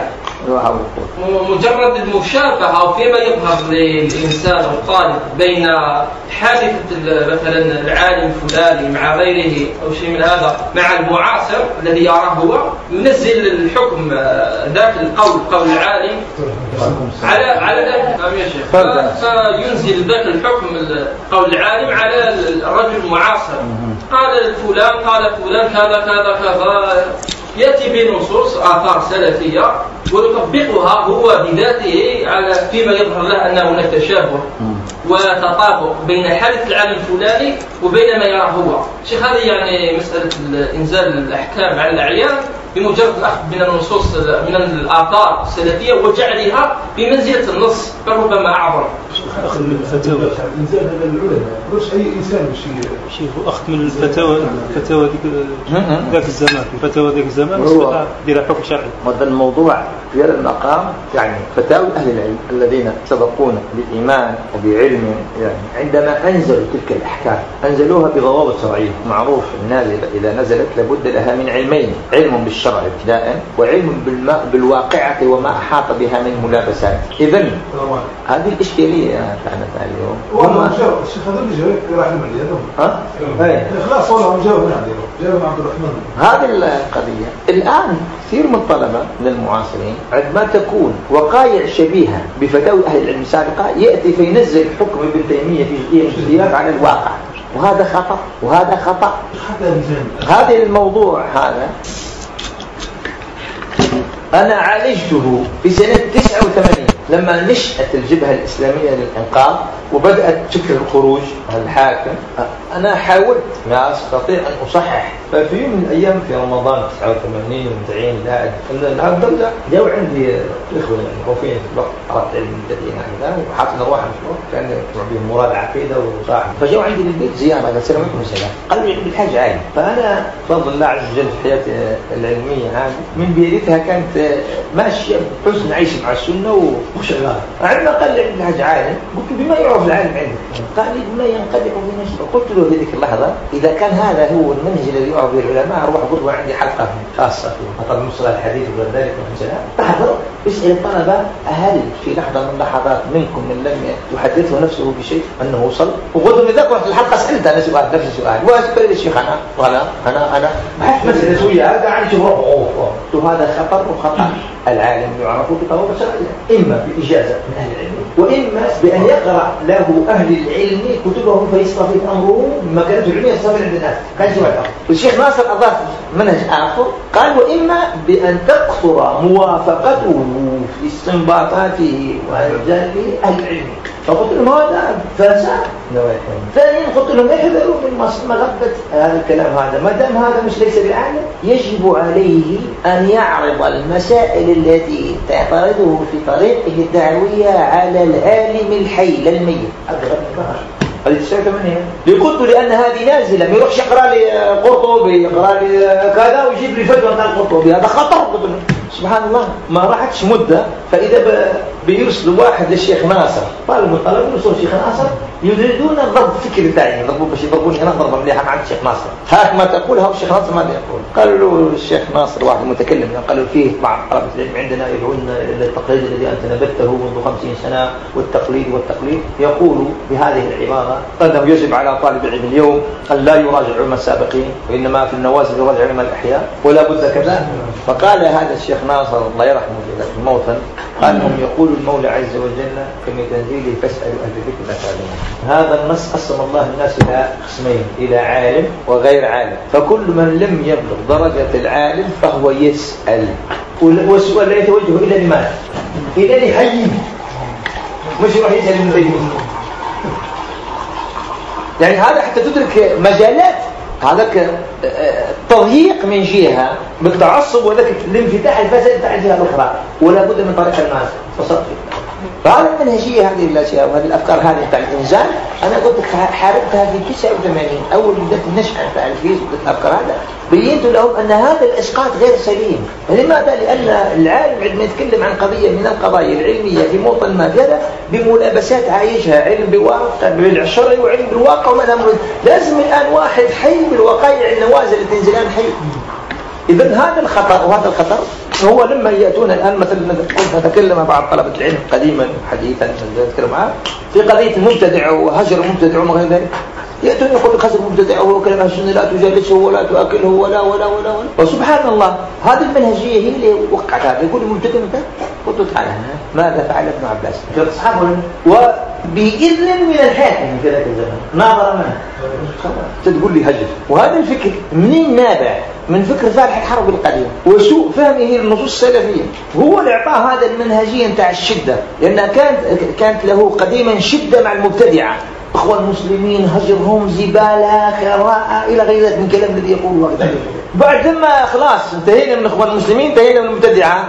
مجرد المشابهة وفيما يظهر للإنسان أو الطالب بين حادثة مثلا العالم الفلاني مع غيره أو شيء من هذا مع المعاصر الذي يراه هو، ينزل الحكم ذاك القول قول العالم على على ذاك يا شيخ، فينزل ذاك الحكم قول العالم على الرجل المعاصر. قال فلان قال فلان كذا كذا كذا، يأتي بنصوص آثار سلفية ويطبقها هو بذاته على فيما يظهر له أن هناك تشابه وتطابق بين حالة العالم الفلاني وبين ما يراه هو. شيخ هذه يعني مسألة إنزال الأحكام على الأعيان بمجرد الأخذ من النصوص من الآثار السلفية وجعلها بمنزلة النص بل ربما أعظم. أخذ من الفتاوى إنزال هذا العلماء مش أي إنسان مش شيء أخذ من الفتاوى الفتاوى ذاك الزمان الفتاوى ذاك الزمان دير حكم شرعي. هذا الموضوع في هذا المقام يعني فتاوى أهل العلم الذين سبقونا بالإيمان وبعلم، يعني عندما أنزلوا تلك الأحكام أنزلوها بضوابط شرعية. معروف النازلة إذا نزلت لابد لها من علمين، علم بالشرع ابتداء وعلم بالواقعة وما أحاط بها من ملابسات. إذن هذه الإشكالية كانت اليوم. والله الشيخ هذا اللي جاي راح من اليوم. ها؟ إيه. خلاص والله جاوب من عندي جاوب عبد الرحمن. هذه القضية الآن كثير من الطلبة من المعاصرين عندما تكون وقائع شبيهة بفتاوى أهل العلم السابقة يأتي فينزل حكم ابن تيمية في جزئية من الجزئيات على الواقع، وهذا خطأ وهذا خطأ. هذا الموضوع هذا أنا عالجته في سنة تسعة وثمانين لما نشأت الجبهة الإسلامية للإنقاذ وبدأت فكر الخروج الحاكم. أنا حاولت لا أستطيع أن أصحح. ففي يوم من الأيام في رمضان تسعة وثمانين وتسعين لا أدري الدولة جاءوا عندي إخوة معروفين في الوقت قرأت علم الجديد هذا وحاطين أرواح مشروع كان يجمع بهم مراد عقيدة وصاحب، فجاءوا عندي للبيت زيارة قال السلام عليكم السلام، قالوا لي بالحاج عالي. فأنا بفضل الله عز وجل في حياتي العلمية هذه من بدايتها كانت ماشية بحسن عيش مع السنة وشغال. عندما قال لي بالحاج عالم قلت بما يعرف العالم عندك؟ قال لي بما ينقدح في نفسه. قلت له في ذيك اللحظة إذا كان هذا هو المنهج الذي يعرف به العلماء أروح أقول عندي حلقة خاصة في مطلب مصطلح الحديث وغير ذلك والسلام. تحضر اسأل الطلبة هل في لحظة من اللحظات منكم من لم يحدثه نفسه بشيء أنه وصل؟ وغدوا من ذاك رحت الحلقة سألت أنا سؤال نفس السؤال وأسأل الشيخ أنا وأنا أنا أنا بحث مسألة سوية هذا عن شبه قلت هذا خطر وخطأ. العالم يعرف بطوابط شرعية إما بإجازة من أهل العلم وإما بأن يقرأ له أهل العلم كتبهم فيستفيد أمره مما كانت العلمية يستفيد عند الناس. كان سؤال آخر. الشيخ ناصر أضاف منهج آخر قال وإما بأن تكثر موافقته في استنباطاته وإنزاله أهل العلم. فقلت لهم هذا فساد. ثانيا قلت لهم احذروا من مغبة هذا الكلام هذا، ما دام هذا مش ليس بالعالم يجب عليه أن يعرض المسائل التي تعترضه في طريقه الدعوية على العالم الحي لا الميت. هذه تسعة وثمانين قلت لأن هذه نازلة ما يروحش يقرأ لي قرطبي يقرأ لي كذا ويجيب لي فتوى عن القرطبي، هذا خطر. سبحان الله ما راحتش مدة فإذا بيرسلوا واحد للشيخ ناصر قالوا من طلب يرسلوا الشيخ ناصر يريدون ضرب فكر تاعي يضربوا باش يضربوني أنا ضربة مليحة مع الشيخ ناصر. هات ما تقولها والشيخ ناصر ماذا يقول؟ قالوا له الشيخ ناصر واحد متكلم قالوا فيه مع طلبة العلم عندنا يدعونا إلى التقليد الذي أنت نبذته منذ خمسين سنة والتقليد والتقليد يقول بهذه العبارة أنه يجب على طالب العلم اليوم أن لا يراجع علماء السابقين وإنما في النوازل يراجع علماء الأحياء ولا بد كذا. فقال هذا الشيخ ناصر الله يرحمه موتا قال لهم يقول المولى عز وجل كما تنزيله فاسألوا أهل الذكر لا تعلمون. هذا النص قسم الله الناس إلى قسمين إلى عالم وغير عالم، فكل من لم يبلغ درجة العالم فهو يسأل والسؤال لا يتوجه إلا لماذا؟ إلى لحي مش يروح يسأل من غيره. يعني هذا حتى تدرك مجالات هذاك التضييق من جهة بالتعصب وذاك الانفتاح الفاسد تاع الجهة الأخرى، ولا بد من طريق الناس وصدق. فهذه المنهجية هذه الأشياء وهذه الأفكار هذه تاع الإنسان أنا قلت حاربتها في تسعة وثمانين أول بدأت النشأة تاع الفيز الأفكار هذا بينت لهم أن هذا الإسقاط غير سليم. لماذا؟ لأن العالم عندما يتكلم عن قضية من القضايا العلمية في موطن ما هذا بملابسات عايشها علم بالواقع بالشرعي وعلم بالواقع وما الأمر. لازم الآن واحد حي بالوقائع النوازل التنزيلان حي. إذن هذا الخطر وهذا الخطر هو لما يأتون الآن مثلا كنت أتكلم بعض طلبة العلم قديما حديثا أتكلم معه في قضية المبتدع وهجر المبتدع وما غير ذلك، يأتون يقول لك هجر المبتدع وهو كلمة السنة لا تجالسه ولا تأكله ولا ولا ولا ولا وسبحان الله هذه المنهجية هي اللي وقعت هذا. يقول المبتدع قلت تعالى ماذا فعل ابن عباس في أصحابه وبإذن من الحاكم في ذلك الزمن ناظر منه تقول لي هجر. وهذا الفكر منين نابع؟ من فكر فالح الحرب القديم وسوء فهمه للنصوص السلفية. هو اللي اعطاه هذا المنهجية نتاع الشدة، لأنها كانت كانت له قديما شدة مع المبتدعة. اخوان المسلمين هجرهم زبالة كراء الى غير ذلك من كلام الذي يقوله وقتها. بعد ما خلاص انتهينا من اخوان المسلمين انتهينا من المبتدعة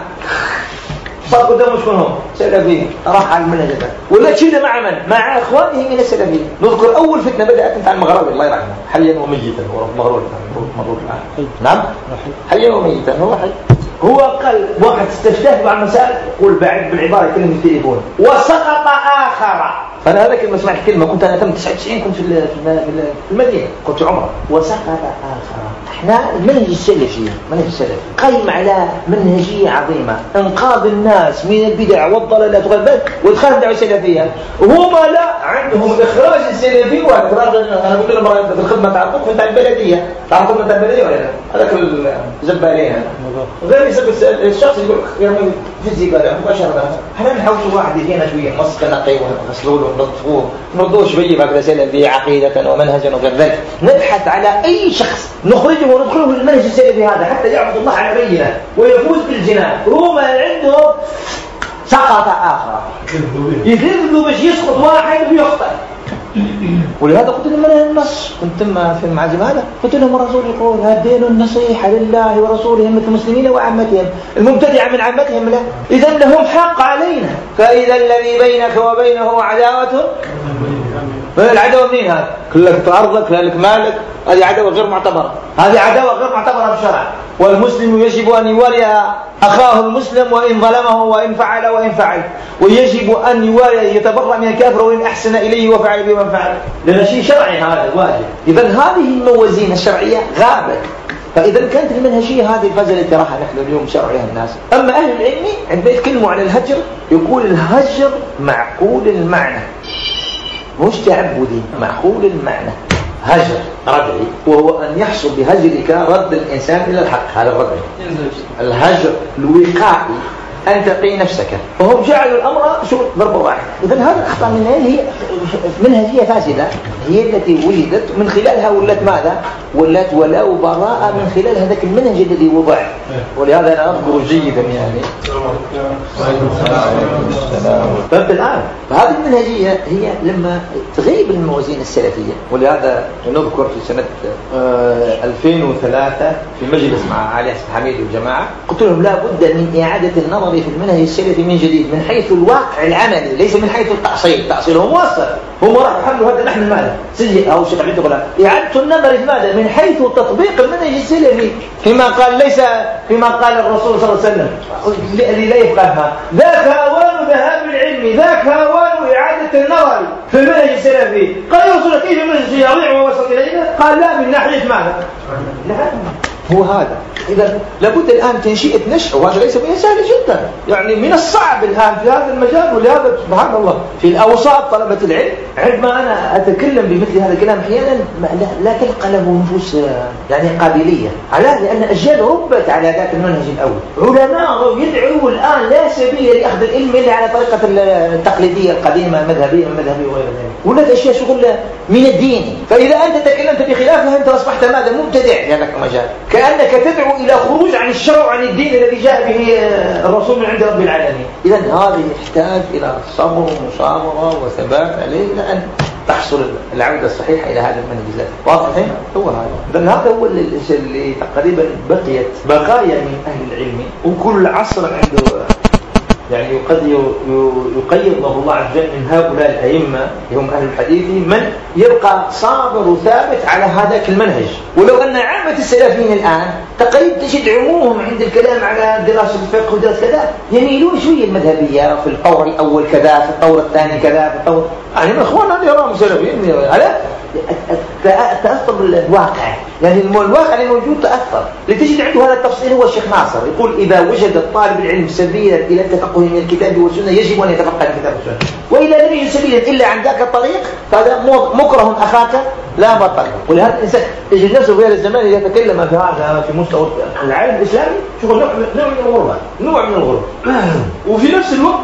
صار قدامه شكون هم؟ سلفيين. راح على المنهج هذا ولا تشيل مع من؟ مع اخوانه من السلفيين. نذكر اول فتنه بدات مع المغربي الله يرحمه حيا وميتا هو مغرور مغرور الان نعم حيا وميتا هو حي. هو قال واحد استفتاه بعض المسائل يقول بعد بالعباره كلمه التليفون وسقط اخر. فانا هذاك لما سمعت الكلمه كنت انا تم تسعة وتسعين كنت في في المدينه كنت عمره. وسقط اخر. احنا المنهج السلفي منهج السلفي قائم على منهجيه عظيمه انقاذ الناس من البدع والضلالات والبدع وادخال الدعوه السلفيه. وهم لا عندهم الاخراج السلفي واخراج انا قلت لهم في الخدمه تاع الطب تاع البلديه تاع الخدمه تاع البلديه ولا لا هذاك الزبالين غير يسب الشخص يقول يرمي في الزباله مباشره. احنا نحاول واحد يجينا شويه نص نقي ونغسلوه وننظفوه نردوه شويه بعد سلفي عقيده ومنهجا وغير ذلك. نبحث على اي شخص نخرجه وندخله في المنهج السلفي هذا حتى يعبد الله على بينه ويفوز بالجنان. هما عندهم سقط آخر يذلوا باش يسقط واحد ويخطئ. ولهذا قلت لهم من النص كنت في المعجم هذا قلت لهم الرسول يقول الدين النصيحة لله ورسوله مثل المسلمين وعامتهم. المبتدع من عامتهم لا. إذا لهم حق علينا. فإذا الذي بينك وبينه عداوة العداوة منين هذا؟ كلك أرضك كلك مالك هذه عداوة غير معتبرة. هذه عداوة غير معتبرة بالشرع. والمسلم يجب أن يوالي أخاه المسلم وإن ظلمه وإن فعل وإن فعل ويجب أن يوالي يتبرأ من الكافر وإن أحسن إليه وفعل به وإن فعل. لأن شيء شرعي هذا واجب. إذا هذه الموازين الشرعية غابت. فإذا كانت المنهجية هذه الفزلة التي راح نحن اليوم شرعها الناس. أما أهل العلم عندما يتكلموا عن الهجر يقول الهجر معقول المعنى مش تعبدي معقول المعنى. هجر ردعي وهو أن يحصل بهجرك رد الإنسان إلى الحق. هذا الردعي. الهجر الوقائي أن تقي نفسك. وهم جعلوا الأمر شو ضرب واحد. إذن هذا الخطأ من هي منهجية فاسدة هي التي ولدت من خلالها ولت ماذا؟ ولت ولا وبراء من خلال هذاك المنهج الذي وضع. ولهذا أنا أذكر جيدا يعني. فهمت الآن؟ فهذه المنهجية هي لما تغيب الموازين السلفية. ولهذا نذكر في سنة ألفين وثلاثة في مجلس مع علي حسن حميد والجماعة قلت لهم لا بد من إعادة النظر في المنهج السلفي من جديد من حيث الواقع العملي ليس من حيث التأصيل. التأصيل هو موصل هم راح يحملوا هذا نحن ماذا سيء أو شيء عبد الله. إعادة النظر في ماذا من حيث تطبيق المنهج السلفي فيما قال ليس فيما قال الرسول صلى الله عليه وسلم الذي لا يفقهها. ذاك أوان ذهاب العلم ذاك أوان إعادة النظر في المنهج السلفي. قال يا رسول كيف المنهج يضيع ووصل إلينا؟ قال لا من ناحية ماذا لا هو هذا. إذا لابد الآن تنشئة نشأ وهذا ليس من سهل جدا يعني من الصعب الآن في هذا المجال. ولهذا سبحان الله في الأوساط طلبة العلم عندما أنا أتكلم بمثل هذا الكلام أحيانا لا, لا تلقى له نفوس يعني قابلية. على لأن أجيال ربت على ذاك المنهج الأول. علماء يدعوا الآن لا سبيل لأخذ العلم إلا على طريقة التقليدية القديمة المذهبية المذهبية وغير ذلك. ولد أشياء شغل من الدين. فإذا أنت تكلمت بخلافها أنت أصبحت ماذا مبتدع في هذاك المجال كأنك تدعو إلى خروج عن الشرع وعن الدين الذي جاء به الرسول من عند رب العالمين. إذن هذا يحتاج إلى صبر ومصابرة وثبات عليه إلى أن تحصل العودة الصحيحة إلى هذا المنهج ذاته. واضح الحين؟ هو هذا. إذن هذا هو اللي تقريبا بقيت بقايا من أهل العلم، وكل عصر عنده يعني قد يقيض له الله عز وجل من هؤلاء الأئمة هم أهل الحديث من يبقى صابر وثابت على هذاك المنهج. ولو أن عامة السلفيين الآن تقريبا تجد عمومهم عند الكلام على دراسة الفقه ودراسة كذا يميلون شوية المذهبية، في الطور الأول كذا، في الطور الثاني كذا، في الطور يعني من إخواننا هذه يراهم سلفيين على تأثر الواقع، يعني الواقع اللي موجود تأثر. لتجد عنده هذا التفصيل هو الشيخ ناصر يقول إذا وجد الطالب العلم سبيلا إلى التفقه من الكتاب والسنة يجب أن يتفقه من الكتاب والسنة، وإذا لم يجد سبيلا إلا عن ذاك الطريق فهذا مكره أخاك لا بطل. ولهذا الإنسان يجد نفسه في هذا الزمان إذا تكلم في هذا في مستوى العالم الإسلامي شوف نوع من الغربة، نوع من الغربة. وفي نفس الوقت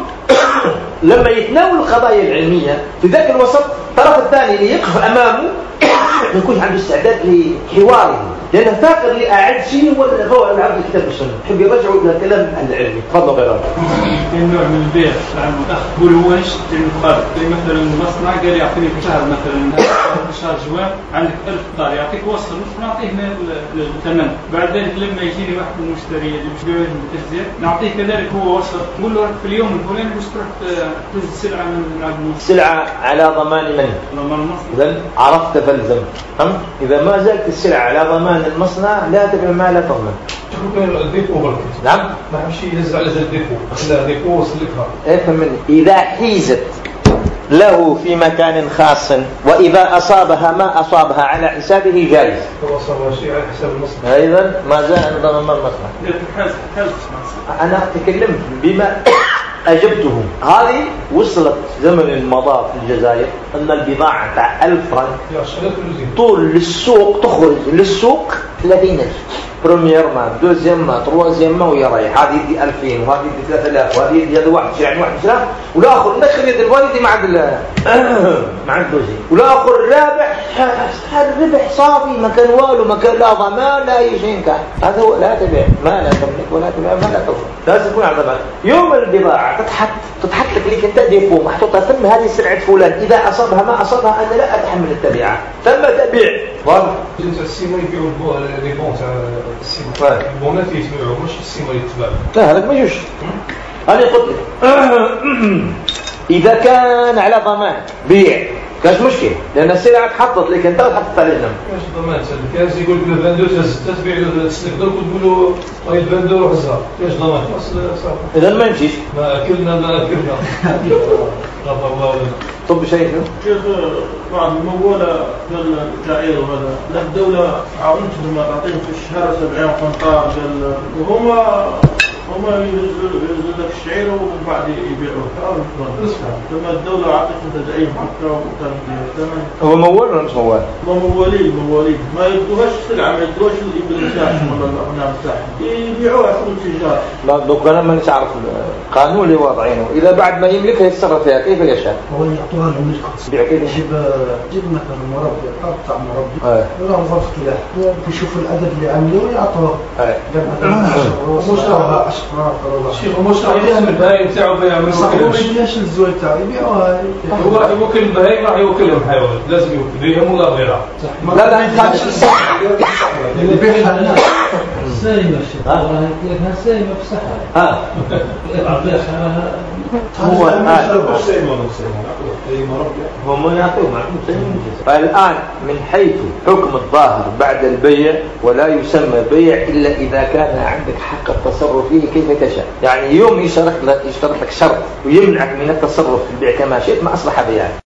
لما يتناول القضايا العلمية في ذاك الوسط الطرف الثاني اللي يقف أمامه ما يكونش عنده استعداد لحواره، لأنه فاقر لأعد شيء هو هو العبد الكتاب والسنة، يحب يرجعوا إلى كلام العلمي. تفضل غير هذا. كاين نوع من البيع يعني يقول هو نشتري المقابل، زي مثلا المصنع قال يعطيني في شهر مثلا شهر جوان عندك ألف دولار يعطيك وصل نص نعطيه الثمن، بعد ذلك لما يجيني واحد من المشتري اللي مش بيعه بالتجزئة نعطيه كذلك هو وصل، نقول له في اليوم الفلاني باش تروح تهز السلعة من عند المصنع. سلعة على ضمان من؟ ضمان المصنع. إذا عرفت فالزم. إذا ما زالت السلعة على ضمان المصنع لا تبيع ما لا تضمن. شوفوا كان الديبو بركة. نعم. ما يمشي يهز على زي الديبو، خلى ديبو وصلتها. افهم مني. إذا حيزت له في مكان خاص وإذا أصابها ما أصابها على حسابه جائز. هو أصابها شيء على حساب المصنع. أيضا ما زال على ضمان المصنع. أنا تكلمت بما أجبته. هذه وصلت زمن المضى في الجزائر أن البضاعة تاع ألف فرنك طول للسوق تخرج للسوق ثلاثين ألف. بريمير ما دوزيام ما تروازيام ما ويرايح، هذه يدي ألفين وهذه يدي ثلاثة آلاف وهذه يدي هذا واحد يعني واحد سلاف، والآخر ندخل يد الوالدي مع ال مع الدوزي، والآخر رابح هذا ربح صافي ما كان والو ما كان لا ضمان لا أي شيء كان. هذا هو لا تبيع ما لا تملك ولا تبيع ما لا تضمن، لازم تكون على ضمان. يوم البضاعة تتحط تتحط لك لك أنت ديفو محطوطة ثم هذه سلعة فلان إذا أصابها ما أصابها أنا لا أتحمل التبعة ثم تبيع. واضح؟ السيما يبيعوا لي بون تاع السيما البونات يتباعوا مش السيما يتباع. لا هذاك ما يجوش. أنا قلت لك إذا كان على ضمان بيع كاش مشكلة لأن السلعة تحطت لك أنت وتحطت على الجنب. كاش ضمان كاش يقول لك الفندور تتبيع له تسلك درك وتقول له طيب الفندور هزها كاش ضمان إذا ما يمشيش. ما أكلنا ما أكلنا. غفر الله لنا. طب شيء شيخ بعض الموالة الجائر وهذا لا الدولة عاونتهم ما تعطيهم في الشهر سبعين قنطار قال وهما هما ينزل لك الشعير ومن بعد يبيعوه ثم الدولة عطتهم تدعيم حتى وكان ثمن. هو موال ولا مش موال؟ ما موالين موالين ما يدوهاش سلعة ما يدوهاش الإبل نتاعهم ولا الأغنام نتاعهم يبيعوها حكم تجار. لا دوك أنا ما نعرف القانون اللي واضعينه إذا بعد ما يملكها يتصرف فيها كيف يشاء؟ هو يعطوها للملك. يبيع كيف؟ يجيب يجيب مثلا مربي قطع مربي ولا غرفة كلاه يشوف العدد اللي عملوه يعطوه. مش شيخ مش راح يعمل البهايم تاعو بيعمل صحيح ليش الزوج تاعو يبيعوها هو راح يوكل البهايم راح يوكلهم حيوان لازم يوكل يهم ولا غيرها لا لا خارج الصحة اللي بيعها الناس سايمة الشيخ والله يقول لك ها سايمة في الصحة ها هو الآن هم يعطوهم الآن من حيث حكم الظاهر بعد البيع ولا يسمى بيع إلا إذا كان عندك حق التصرف فيه كيف تشاء. يعني يوم يشترط لك شرط ويمنعك من التصرف في البيع كما شئت ما أصبح بيع.